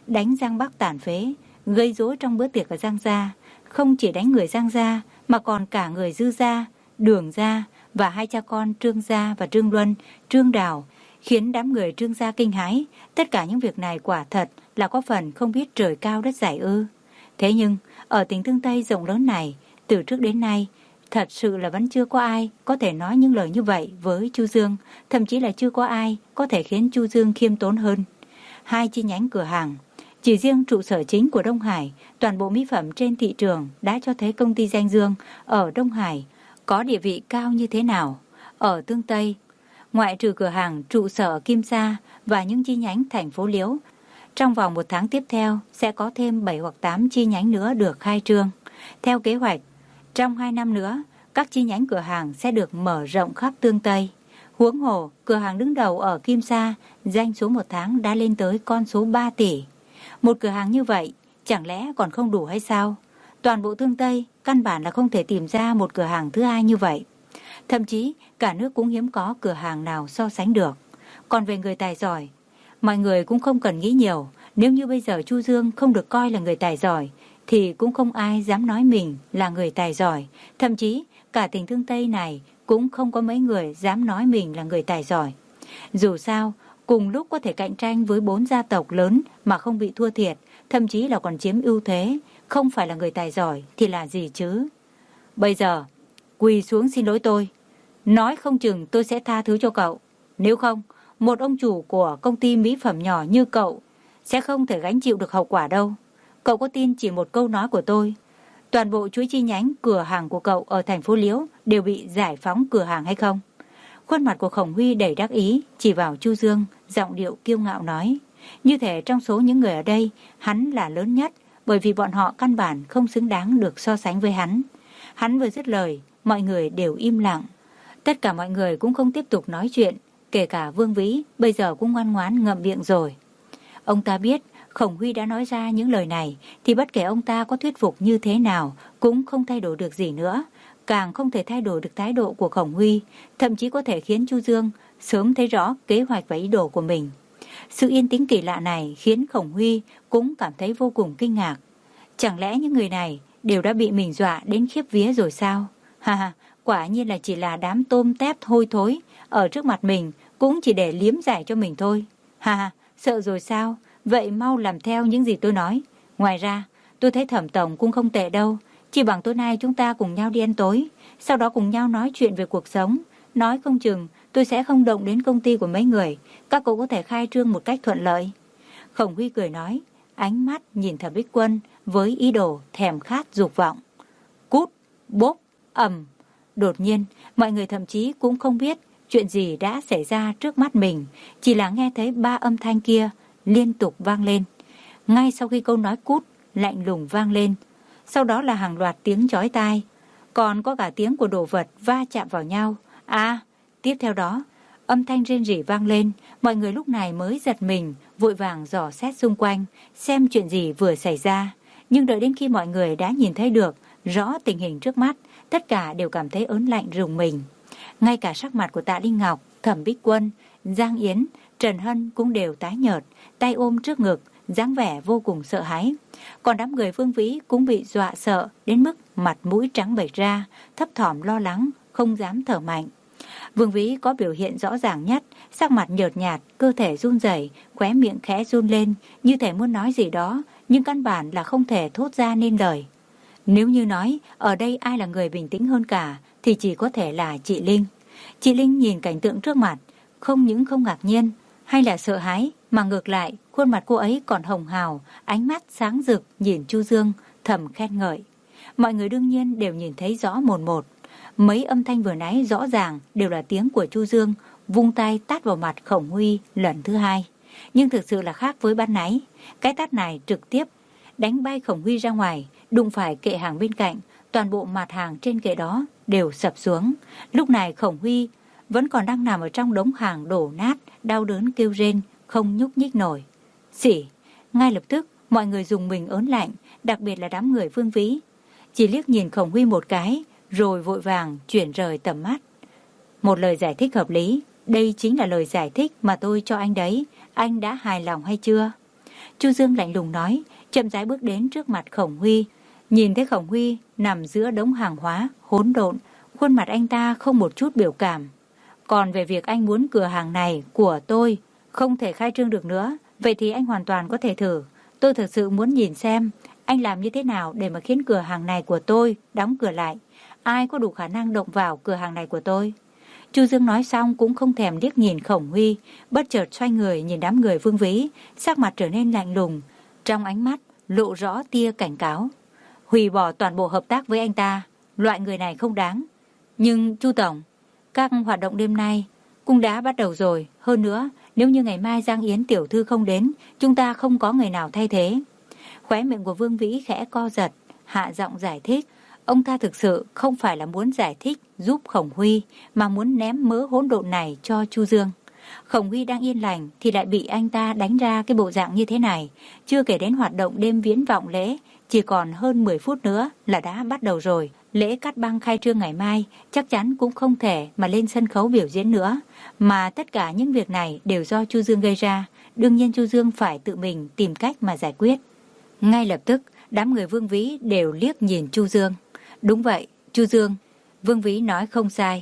đánh Giang Bắc tàn phế, gây rối trong bữa tiệc ở Giang gia. Không chỉ đánh người Giang gia mà còn cả người Dư gia, Đường gia và hai cha con Trương gia và Trương Luân, Trương Đào, khiến đám người Trương gia kinh hãi. Tất cả những việc này quả thật là có phần không biết trời cao đất dày ư. Thế nhưng ở tỉnh Thương Tây rộng lớn này, từ trước đến nay thật sự là vẫn chưa có ai có thể nói những lời như vậy với Chu Dương, thậm chí là chưa có ai có thể khiến Chu Dương khiêm tốn hơn. Hai chi nhánh cửa hàng, chỉ riêng trụ sở chính của Đông Hải, toàn bộ mỹ phẩm trên thị trường đã cho thấy công ty danh dương ở Đông Hải có địa vị cao như thế nào. Ở Thương Tây, ngoại trừ cửa hàng trụ sở Kim Sa và những chi nhánh thành phố Liễu, trong vòng một tháng tiếp theo sẽ có thêm bảy hoặc tám chi nhánh nữa được khai trương. Theo kế hoạch, trong hai năm nữa, các chi nhánh cửa hàng sẽ được mở rộng khắp Thương Tây. Huống hồ, cửa hàng đứng đầu ở Kim Sa, doanh số một tháng đã lên tới con số ba tỷ. Một cửa hàng như vậy, chẳng lẽ còn không đủ hay sao? Toàn bộ Thương Tây, căn bản là không thể tìm ra một cửa hàng thứ hai như vậy. Thậm chí, cả nước cũng hiếm có cửa hàng nào so sánh được. Còn về người tài giỏi, mọi người cũng không cần nghĩ nhiều. Nếu như bây giờ Chu Dương không được coi là người tài giỏi, thì cũng không ai dám nói mình là người tài giỏi. Thậm chí, cả tỉnh Thương Tây này cũng không có mấy người dám nói mình là người tài giỏi. Dù sao, cùng lúc có thể cạnh tranh với bốn gia tộc lớn mà không bị thua thiệt, thậm chí là còn chiếm ưu thế, không phải là người tài giỏi thì là gì chứ? Bây giờ, quỳ xuống xin lỗi tôi. Nói không chừng tôi sẽ tha thứ cho cậu. Nếu không, một ông chủ của công ty mỹ phẩm nhỏ như cậu sẽ không thể gánh chịu được hậu quả đâu. Cậu có tin chỉ một câu nói của tôi, toàn bộ chuỗi chi nhánh cửa hàng của cậu ở thành phố Liễu đều bị giải phóng cửa hàng hay không? Khuôn mặt của Khổng Huy đầy đắc ý, chỉ vào Chu Dương, giọng điệu kiêu ngạo nói. Như thể trong số những người ở đây, hắn là lớn nhất, bởi vì bọn họ căn bản không xứng đáng được so sánh với hắn. Hắn vừa dứt lời, mọi người đều im lặng. Tất cả mọi người cũng không tiếp tục nói chuyện, kể cả Vương Vĩ bây giờ cũng ngoan ngoãn ngậm miệng rồi. Ông ta biết Khổng Huy đã nói ra những lời này thì bất kể ông ta có thuyết phục như thế nào cũng không thay đổi được gì nữa, càng không thể thay đổi được thái độ của Khổng Huy, thậm chí có thể khiến Chu Dương sớm thấy rõ kế hoạch và ý đồ của mình. Sự yên tĩnh kỳ lạ này khiến Khổng Huy cũng cảm thấy vô cùng kinh ngạc. Chẳng lẽ những người này đều đã bị mình dọa đến khiếp vía rồi sao? Ha ha, quả nhiên là chỉ là đám tôm tép hôi thối, ở trước mặt mình cũng chỉ để liếm giải cho mình thôi. Ha ha, sợ rồi sao? Vậy mau làm theo những gì tôi nói. Ngoài ra, tôi thấy Thẩm tổng cũng không tệ đâu. Chỉ bằng tối nay chúng ta cùng nhau đi ăn tối, sau đó cùng nhau nói chuyện về cuộc sống. Nói không chừng tôi sẽ không động đến công ty của mấy người, các cậu có thể khai trương một cách thuận lợi. Khổng Huy cười nói, ánh mắt nhìn Thẩm Bích Quân với ý đồ thèm khát dục vọng. Cút, bốp, ầm. Đột nhiên, mọi người thậm chí cũng không biết chuyện gì đã xảy ra trước mắt mình, chỉ là nghe thấy ba âm thanh kia liên tục vang lên. Ngay sau khi câu nói cút lạnh lùng vang lên, sau đó là hàng loạt tiếng chói tai, còn có cả tiếng của đồ vật va chạm vào nhau. À, tiếp theo đó, âm thanh rên rỉ vang lên, mọi người lúc này mới giật mình, vội vàng dò xét xung quanh, xem chuyện gì vừa xảy ra. Nhưng đợi đến khi mọi người đã nhìn thấy được rõ tình hình trước mắt, tất cả đều cảm thấy ớn lạnh rùng mình. Ngay cả sắc mặt của Tạ Linh Ngọc, Thẩm Bích Quân, Giang Yến, Trần Hân cũng đều tái nhợt, tay ôm trước ngực, dáng vẻ vô cùng sợ hãi. Còn đám người Vương Vĩ cũng bị dọa sợ đến mức mặt mũi trắng bệch ra, thấp thỏm lo lắng, không dám thở mạnh. Vương Vĩ có biểu hiện rõ ràng nhất, sắc mặt nhợt nhạt, cơ thể run rẩy, khóe miệng khẽ run lên, như thể muốn nói gì đó, nhưng căn bản là không thể thốt ra nên lời. Nếu như nói ở đây ai là người bình tĩnh hơn cả thì chỉ có thể là chị Linh. Chị Linh nhìn cảnh tượng trước mặt, không những không ngạc nhiên hay là sợ hãi, mà ngược lại khuôn mặt cô ấy còn hồng hào, ánh mắt sáng rực nhìn Chu Dương thầm khen ngợi. Mọi người đương nhiên đều nhìn thấy rõ mồn một. Mấy âm thanh vừa nãy rõ ràng đều là tiếng của Chu Dương vung tay tát vào mặt Khổng Huy lần thứ hai. Nhưng thực sự là khác với ban nãy, cái tát này trực tiếp đánh bay Khổng Huy ra ngoài, đụng phải kệ hàng bên cạnh, toàn bộ mặt hàng trên kệ đó đều sập xuống. Lúc này Khổng Huy vẫn còn đang nằm ở trong đống hàng đổ nát, đau đớn kêu rên, không nhúc nhích nổi. Xỉ! Ngay lập tức, mọi người dùng mình ớn lạnh, đặc biệt là đám người Vương Vĩ. Chỉ liếc nhìn Khổng Huy một cái, rồi vội vàng chuyển rời tầm mắt. Một lời giải thích hợp lý, đây chính là lời giải thích mà tôi cho anh đấy, anh đã hài lòng hay chưa? Chu Dương lạnh lùng nói, chậm rãi bước đến trước mặt Khổng Huy. Nhìn thấy Khổng Huy nằm giữa đống hàng hóa hỗn độn, khuôn mặt anh ta không một chút biểu cảm. Còn về việc anh muốn cửa hàng này của tôi không thể khai trương được nữa, vậy thì anh hoàn toàn có thể thử. Tôi thực sự muốn nhìn xem anh làm như thế nào để mà khiến cửa hàng này của tôi đóng cửa lại. Ai có đủ khả năng động vào cửa hàng này của tôi? Chu Dương nói xong cũng không thèm liếc nhìn Khổng Huy, bất chợt xoay người nhìn đám người Vương Vĩ, sắc mặt trở nên lạnh lùng, trong ánh mắt lộ rõ tia cảnh cáo. Hủy bỏ toàn bộ hợp tác với anh ta, loại người này không đáng. Nhưng Chu Tổng, các hoạt động đêm nay cũng đã bắt đầu rồi. Hơn nữa, nếu như ngày mai Giang Yến tiểu thư không đến, chúng ta không có người nào thay thế. Khóe miệng của Vương Vĩ khẽ co giật, hạ giọng giải thích. Ông ta thực sự không phải là muốn giải thích giúp Khổng Huy, mà muốn ném mớ hỗn độn này cho Chu Dương. Khổng Huy đang yên lành thì lại bị anh ta đánh ra cái bộ dạng như thế này. Chưa kể đến hoạt động đêm viễn vọng lễ, chỉ còn hơn mười phút nữa là đã bắt đầu rồi. Lễ cắt băng khai trương ngày mai chắc chắn cũng không thể mà lên sân khấu biểu diễn nữa. Mà tất cả những việc này đều do Chu Dương gây ra. Đương nhiên Chu Dương phải tự mình tìm cách mà giải quyết. Ngay lập tức, đám người Vương Vĩ đều liếc nhìn Chu Dương. Đúng vậy, Chu Dương, Vương Vĩ nói không sai.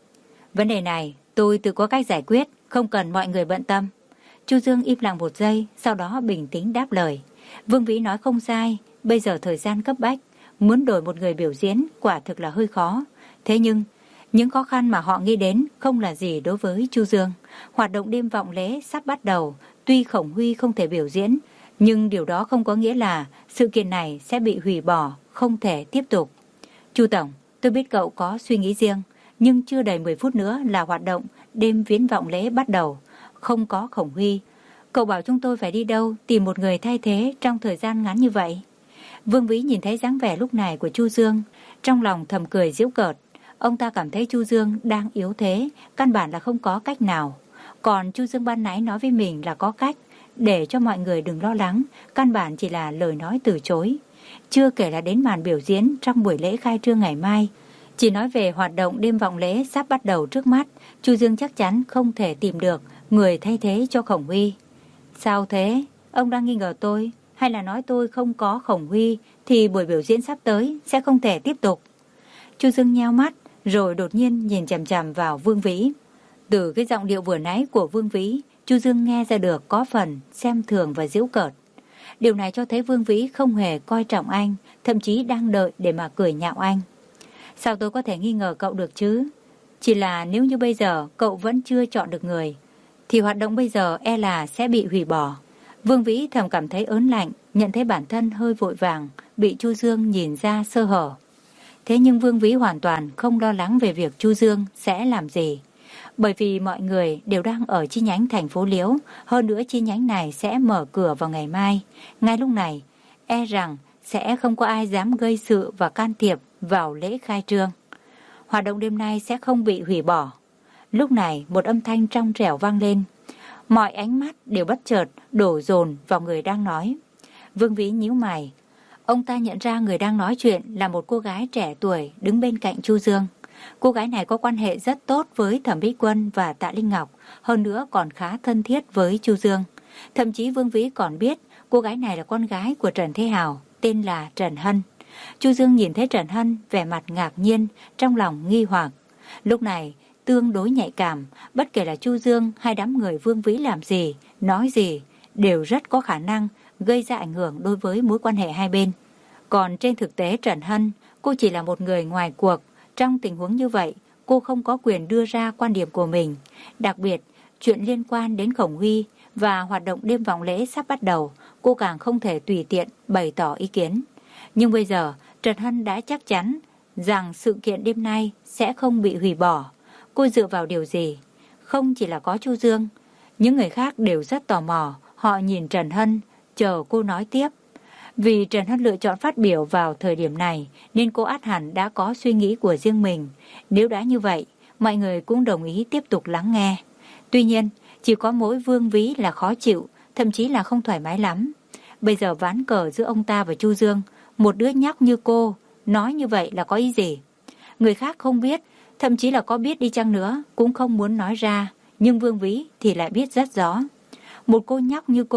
Vấn đề này tôi tự có cách giải quyết, không cần mọi người bận tâm. Chu Dương im lặng một giây, sau đó bình tĩnh đáp lời. Vương Vĩ nói không sai, bây giờ thời gian cấp bách, muốn đổi một người biểu diễn quả thực là hơi khó. Thế nhưng, những khó khăn mà họ nghĩ đến không là gì đối với Chu Dương. Hoạt động đêm vọng lễ sắp bắt đầu, tuy Khổng Huy không thể biểu diễn, nhưng điều đó không có nghĩa là sự kiện này sẽ bị hủy bỏ, không thể tiếp tục. Chu Tổng, tôi biết cậu có suy nghĩ riêng, nhưng chưa đầy mười phút nữa là hoạt động đêm viễn vọng lễ bắt đầu. Không có Khổng Huy, cậu bảo chúng tôi phải đi đâu tìm một người thay thế trong thời gian ngắn như vậy? Vương Vĩ nhìn thấy dáng vẻ lúc này của Chu Dương, trong lòng thầm cười giễu cợt. Ông ta cảm thấy Chu Dương đang yếu thế, căn bản là không có cách nào. Còn Chu Dương ban nãy nói với mình là có cách, để cho mọi người đừng lo lắng, căn bản chỉ là lời nói từ chối. Chưa kể là đến màn biểu diễn trong buổi lễ khai trương ngày mai, chỉ nói về hoạt động đêm vọng lễ sắp bắt đầu trước mắt, Chu Dương chắc chắn không thể tìm được người thay thế cho Khổng Huy. Sao thế? Ông đang nghi ngờ tôi? Hay là nói tôi không có Khổng Huy thì buổi biểu diễn sắp tới sẽ không thể tiếp tục? Chu Dương nheo mắt rồi đột nhiên nhìn chằm chằm vào Vương Vĩ. Từ cái giọng điệu vừa nãy của Vương Vĩ, Chu Dương nghe ra được có phần xem thường và giễu cợt. Điều này cho thấy Vương Vĩ không hề coi trọng anh, thậm chí đang đợi để mà cười nhạo anh. Sao tôi có thể nghi ngờ cậu được chứ? Chỉ là nếu như bây giờ cậu vẫn chưa chọn được người, thì hoạt động bây giờ e là sẽ bị hủy bỏ. Vương Vĩ thầm cảm thấy ớn lạnh, nhận thấy bản thân hơi vội vàng, bị Chu Dương nhìn ra sơ hở. Thế nhưng Vương Vĩ hoàn toàn không lo lắng về việc Chu Dương sẽ làm gì. Bởi vì mọi người đều đang ở chi nhánh thành phố Liễu, hơn nữa chi nhánh này sẽ mở cửa vào ngày mai. Ngay lúc này, e rằng sẽ không có ai dám gây sự và can thiệp vào lễ khai trương. Hoạt động đêm nay sẽ không bị hủy bỏ. Lúc này một âm thanh trong trẻo vang lên. Mọi ánh mắt đều bất chợt đổ dồn vào người đang nói. Vương Vĩ nhíu mày. Ông ta nhận ra người đang nói chuyện là một cô gái trẻ tuổi đứng bên cạnh Chu Dương. Cô gái này có quan hệ rất tốt với Thẩm Bích Quân và Tạ Linh Ngọc, hơn nữa còn khá thân thiết với Chu Dương. Thậm chí Vương Vĩ còn biết cô gái này là con gái của Trần Thế Hào, tên là Trần Hân. Chu Dương nhìn thấy Trần Hân vẻ mặt ngạc nhiên, trong lòng nghi hoặc. Lúc này tương đối nhạy cảm, bất kể là Chu Dương hay đám người Vương Vĩ làm gì, nói gì, đều rất có khả năng gây ra ảnh hưởng đối với mối quan hệ hai bên. Còn trên thực tế Trần Hân, cô chỉ là một người ngoài cuộc. Trong tình huống như vậy, cô không có quyền đưa ra quan điểm của mình. Đặc biệt, chuyện liên quan đến Khổng Huy và hoạt động đêm vọng lễ sắp bắt đầu, cô càng không thể tùy tiện bày tỏ ý kiến. Nhưng bây giờ, Trần Hân đã chắc chắn rằng sự kiện đêm nay sẽ không bị hủy bỏ. Cô dựa vào điều gì? Không chỉ là có Chu Dương, những người khác đều rất tò mò. Họ nhìn Trần Hân, chờ cô nói tiếp. Vì Trần Hân lựa chọn phát biểu vào thời điểm này, nên cô ắt hẳn đã có suy nghĩ của riêng mình. Nếu đã như vậy, mọi người cũng đồng ý tiếp tục lắng nghe. Tuy nhiên, chỉ có mỗi Vương Vĩ là khó chịu, thậm chí là không thoải mái lắm. Bây giờ ván cờ giữa ông ta và Chu Dương, một đứa nhóc như cô, nói như vậy là có ý gì? Người khác không biết, thậm chí là có biết đi chăng nữa, cũng không muốn nói ra, nhưng Vương Vĩ thì lại biết rất rõ. Một cô nhóc như cô,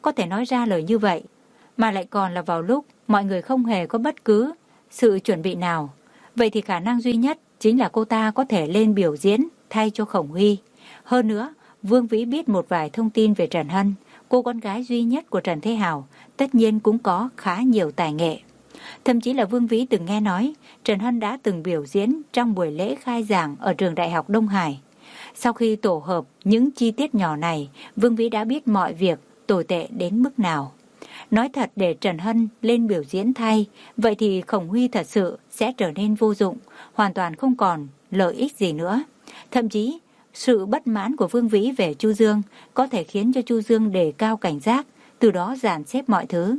có thể nói ra lời như vậy, mà lại còn là vào lúc mọi người không hề có bất cứ sự chuẩn bị nào. Vậy thì khả năng duy nhất chính là cô ta có thể lên biểu diễn thay cho Khổng Huy. Hơn nữa, Vương Vĩ biết một vài thông tin về Trần Hân, cô con gái duy nhất của Trần Thế Hào, tất nhiên cũng có khá nhiều tài nghệ. Thậm chí là Vương Vĩ từng nghe nói Trần Hân đã từng biểu diễn trong buổi lễ khai giảng ở trường Đại học Đông Hải. Sau khi tổ hợp những chi tiết nhỏ này, Vương Vĩ đã biết mọi việc tồi tệ đến mức nào. Nói thật, để Trần Hân lên biểu diễn thay, vậy thì Khổng Huy thật sự sẽ trở nên vô dụng, hoàn toàn không còn lợi ích gì nữa. Thậm chí, sự bất mãn của Vương Vĩ về Chu Dương có thể khiến cho Chu Dương đề cao cảnh giác, từ đó dàn xếp mọi thứ.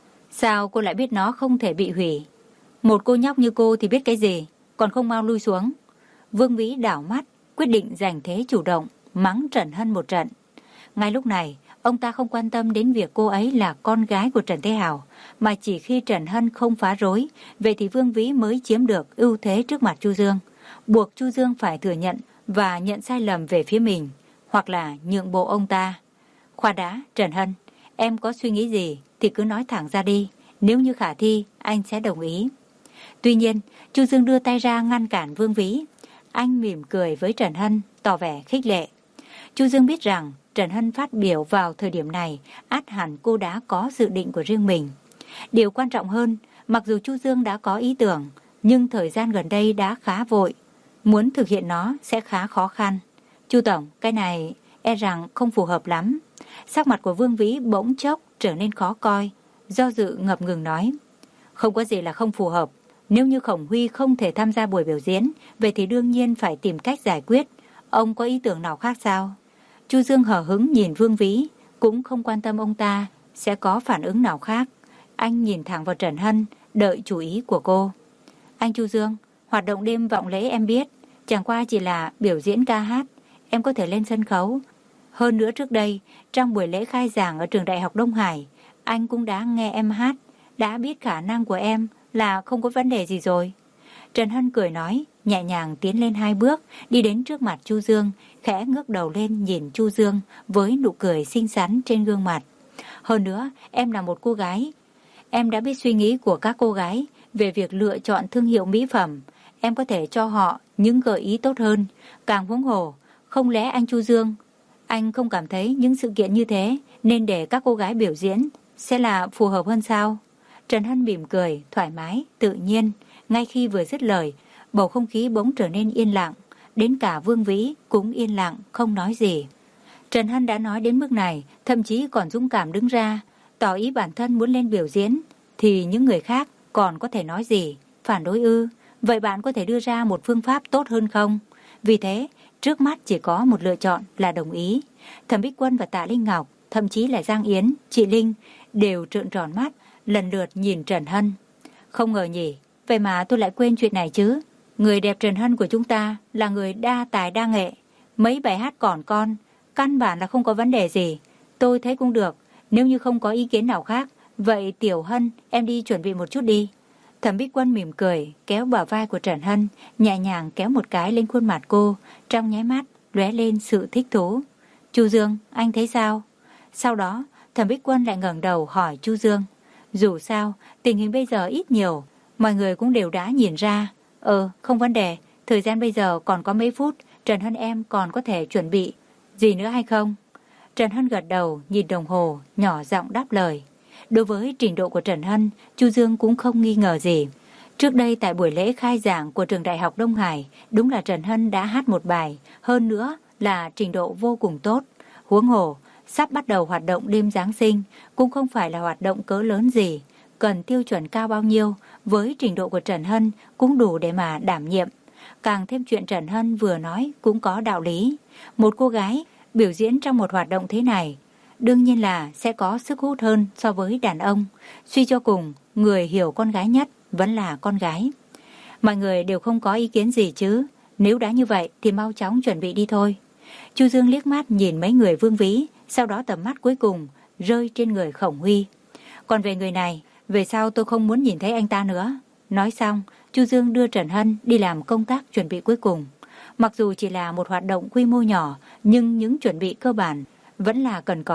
Sao cô lại biết nó không thể bị hủy? Một cô nhóc như cô thì biết cái gì, còn không mau lui xuống. Vương Vĩ đảo mắt, quyết định giành thế chủ động, mắng Trần Hân một trận. Ngay lúc này, ông ta không quan tâm đến việc cô ấy là con gái của Trần Thế Hào, mà chỉ khi Trần Hân không phá rối, vậy thì Vương Vĩ mới chiếm được ưu thế trước mặt Chu Dương, buộc Chu Dương phải thừa nhận và nhận sai lầm về phía mình, hoặc là nhượng bộ ông ta. Khoan đã, Trần Hân, em có suy nghĩ gì thì cứ nói thẳng ra đi, nếu như khả thi, anh sẽ đồng ý. Tuy nhiên, Chu Dương đưa tay ra ngăn cản Vương Vĩ. Anh mỉm cười với Trần Hân, tỏ vẻ khích lệ. Chu Dương biết rằng Trần Hân phát biểu vào thời điểm này, ắt hẳn cô đã có dự định của riêng mình. Điều quan trọng hơn, mặc dù Chu Dương đã có ý tưởng, nhưng thời gian gần đây đã khá vội. Muốn thực hiện nó sẽ khá khó khăn. Chu Tổng, cái này e rằng không phù hợp lắm. Sắc mặt của Vương Vĩ bỗng chốc trở nên khó coi, do dự ngập ngừng nói. Không có gì là không phù hợp. Nếu như Khổng Huy không thể tham gia buổi biểu diễn, vậy thì đương nhiên phải tìm cách giải quyết. Ông có ý tưởng nào khác sao? Chu Dương hờ hững nhìn Vương Vĩ, cũng không quan tâm ông ta sẽ có phản ứng nào khác. Anh nhìn thẳng vào Trần Hân, đợi chú ý của cô. Anh Chu Dương, hoạt động đêm vọng lễ em biết, chẳng qua chỉ là biểu diễn ca hát, em có thể lên sân khấu. Hơn nữa trước đây, trong buổi lễ khai giảng ở trường Đại học Đông Hải, anh cũng đã nghe em hát, đã biết khả năng của em là không có vấn đề gì rồi. Trần Hân cười nói, nhẹ nhàng tiến lên hai bước, đi đến trước mặt Chu Dương, khẽ ngước đầu lên nhìn Chu Dương với nụ cười xinh xắn trên gương mặt. Hơn nữa, em là một cô gái. Em đã biết suy nghĩ của các cô gái về việc lựa chọn thương hiệu mỹ phẩm. Em có thể cho họ những gợi ý tốt hơn. Càng huống hồ, không lẽ anh Chu Dương, anh không cảm thấy những sự kiện như thế nên để các cô gái biểu diễn sẽ là phù hợp hơn sao? Trần Hân mỉm cười, thoải mái, tự nhiên. Ngay khi vừa dứt lời, bầu không khí bỗng trở nên yên lặng. Đến cả Vương Vĩ cũng yên lặng, không nói gì. Trần Hân đã nói đến mức này, thậm chí còn dũng cảm đứng ra, tỏ ý bản thân muốn lên biểu diễn, thì những người khác còn có thể nói gì? Phản đối ư? Vậy bạn có thể đưa ra một phương pháp tốt hơn không? Vì thế, trước mắt chỉ có một lựa chọn là đồng ý. Thẩm Bích Quân và Tạ Linh Ngọc, thậm chí là Giang Yến, chị Linh, đều trợn tròn mắt, lần lượt nhìn Trần Hân. Không ngờ nhỉ, vậy mà tôi lại quên chuyện này chứ. Người đẹp Trần Hân của chúng ta là người đa tài đa nghệ. Mấy bài hát còn con, căn bản là không có vấn đề gì. Tôi thấy cũng được, nếu như không có ý kiến nào khác, vậy Tiểu Hân, em đi chuẩn bị một chút đi. Thẩm Bích Quân mỉm cười, kéo bả vai của Trần Hân, nhẹ nhàng kéo một cái lên khuôn mặt cô, trong nháy mắt lóe lên sự thích thú. Chu Dương, anh thấy sao? Sau đó, Thẩm Bích Quân lại ngẩng đầu hỏi Chu Dương. Dù sao, tình hình bây giờ ít nhiều, mọi người cũng đều đã nhìn ra. Ờ, không vấn đề, thời gian bây giờ còn có mấy phút, Trần Hân em còn có thể chuẩn bị gì nữa hay không? Trần Hân gật đầu, nhìn đồng hồ, nhỏ giọng đáp lời. Đối với trình độ của Trần Hân, Chu Dương cũng không nghi ngờ gì. Trước đây tại buổi lễ khai giảng của trường Đại học Đông Hải, đúng là Trần Hân đã hát một bài, hơn nữa là trình độ vô cùng tốt. Huống hồ, sắp bắt đầu hoạt động đêm Giáng sinh, cũng không phải là hoạt động cỡ lớn gì. Cần tiêu chuẩn cao bao nhiêu, với trình độ của Trần Hân cũng đủ để mà đảm nhiệm. Càng thêm chuyện Trần Hân vừa nói cũng có đạo lý. Một cô gái biểu diễn trong một hoạt động thế này, đương nhiên là sẽ có sức hút hơn so với đàn ông. Suy cho cùng, người hiểu con gái nhất vẫn là con gái. Mọi người đều không có ý kiến gì chứ. Nếu đã như vậy thì mau chóng chuẩn bị đi thôi. Chu Dương liếc mắt nhìn mấy người Vương Vĩ, sau đó tầm mắt cuối cùng rơi trên người Khổng Huy. Còn về người này, về sau tôi không muốn nhìn thấy anh ta nữa. Nói xong, Chu Dương đưa Trần Hân đi làm công tác chuẩn bị cuối cùng. Mặc dù chỉ là một hoạt động quy mô nhỏ, nhưng những chuẩn bị cơ bản vẫn là cần có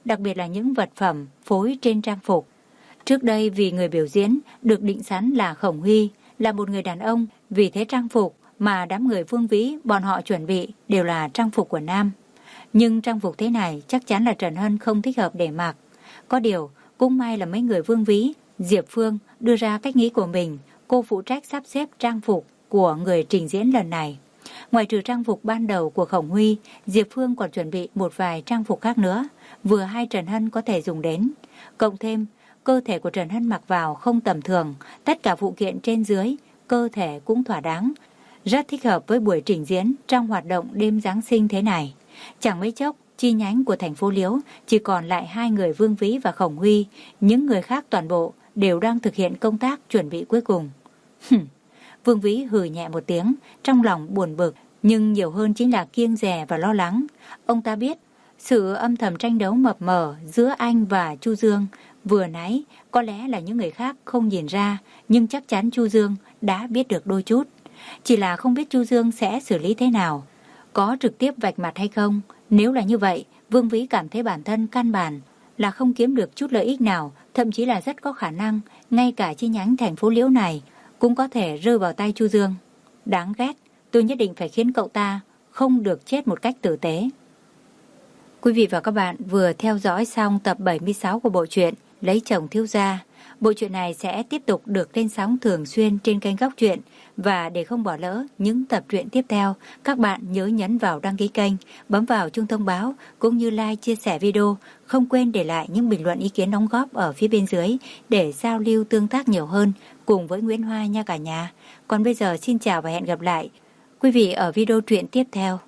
đặc biệt là những vật phẩm phối trên trang phục. Trước đây vì người biểu diễn được định sẵn là Khổng Huy, là một người đàn ông, vì thế trang phục mà đám người Vương Vĩ bọn họ chuẩn bị đều là trang phục của nam. Nhưng trang phục thế này chắc chắn là Trần Hân không thích hợp để mặc. Có điều, cũng may là mấy người Vương Vĩ, Diệp Phương đưa ra cách nghĩ của mình, cô phụ trách sắp xếp trang phục của người trình diễn lần này. Ngoài trừ trang phục ban đầu của Khổng Huy, Diệp Phương còn chuẩn bị một vài trang phục khác nữa, vừa hay Trần Hân có thể dùng đến. Cộng thêm, cơ thể của Trần Hân mặc vào không tầm thường, tất cả phụ kiện trên dưới, cơ thể cũng thỏa đáng, rất thích hợp với buổi trình diễn trong hoạt động đêm Giáng sinh thế này. Chẳng mấy chốc, chi nhánh của thành phố Liễu chỉ còn lại hai người Vương Vĩ và Khổng Huy, những người khác toàn bộ đều đang thực hiện công tác chuẩn bị cuối cùng. Vương Vĩ hừ nhẹ một tiếng, trong lòng buồn bực, nhưng nhiều hơn chính là kiêng dè và lo lắng. Ông ta biết, sự âm thầm tranh đấu mập mờ giữa anh và Chu Dương, vừa nãy có lẽ là những người khác không nhìn ra, nhưng chắc chắn Chu Dương đã biết được đôi chút. Chỉ là không biết Chu Dương sẽ xử lý thế nào, có trực tiếp vạch mặt hay không. Nếu là như vậy, Vương Vĩ cảm thấy bản thân căn bản là không kiếm được chút lợi ích nào, thậm chí là rất có khả năng ngay cả chi nhánh thành phố Liễu này cũng có thể rơi vào tay Chu Dương. Đáng ghét, tôi nhất định phải khiến cậu ta không được chết một cách tử tế. Quý vị và các bạn vừa theo dõi xong tập bảy mươi sáu của bộ truyện Lấy Chồng Thiếu Gia. Bộ truyện này sẽ tiếp tục được lên sóng thường xuyên trên kênh Góc Truyện. Và để không bỏ lỡ những tập truyện tiếp theo, các bạn nhớ nhấn vào đăng ký kênh, bấm vào chuông thông báo, cũng như like, chia sẻ video. Không quên để lại những bình luận ý kiến đóng góp ở phía bên dưới để giao lưu tương tác nhiều hơn cùng với Nguyễn Hoa nha cả nhà. Còn bây giờ xin chào và hẹn gặp lại quý vị ở video truyện tiếp theo.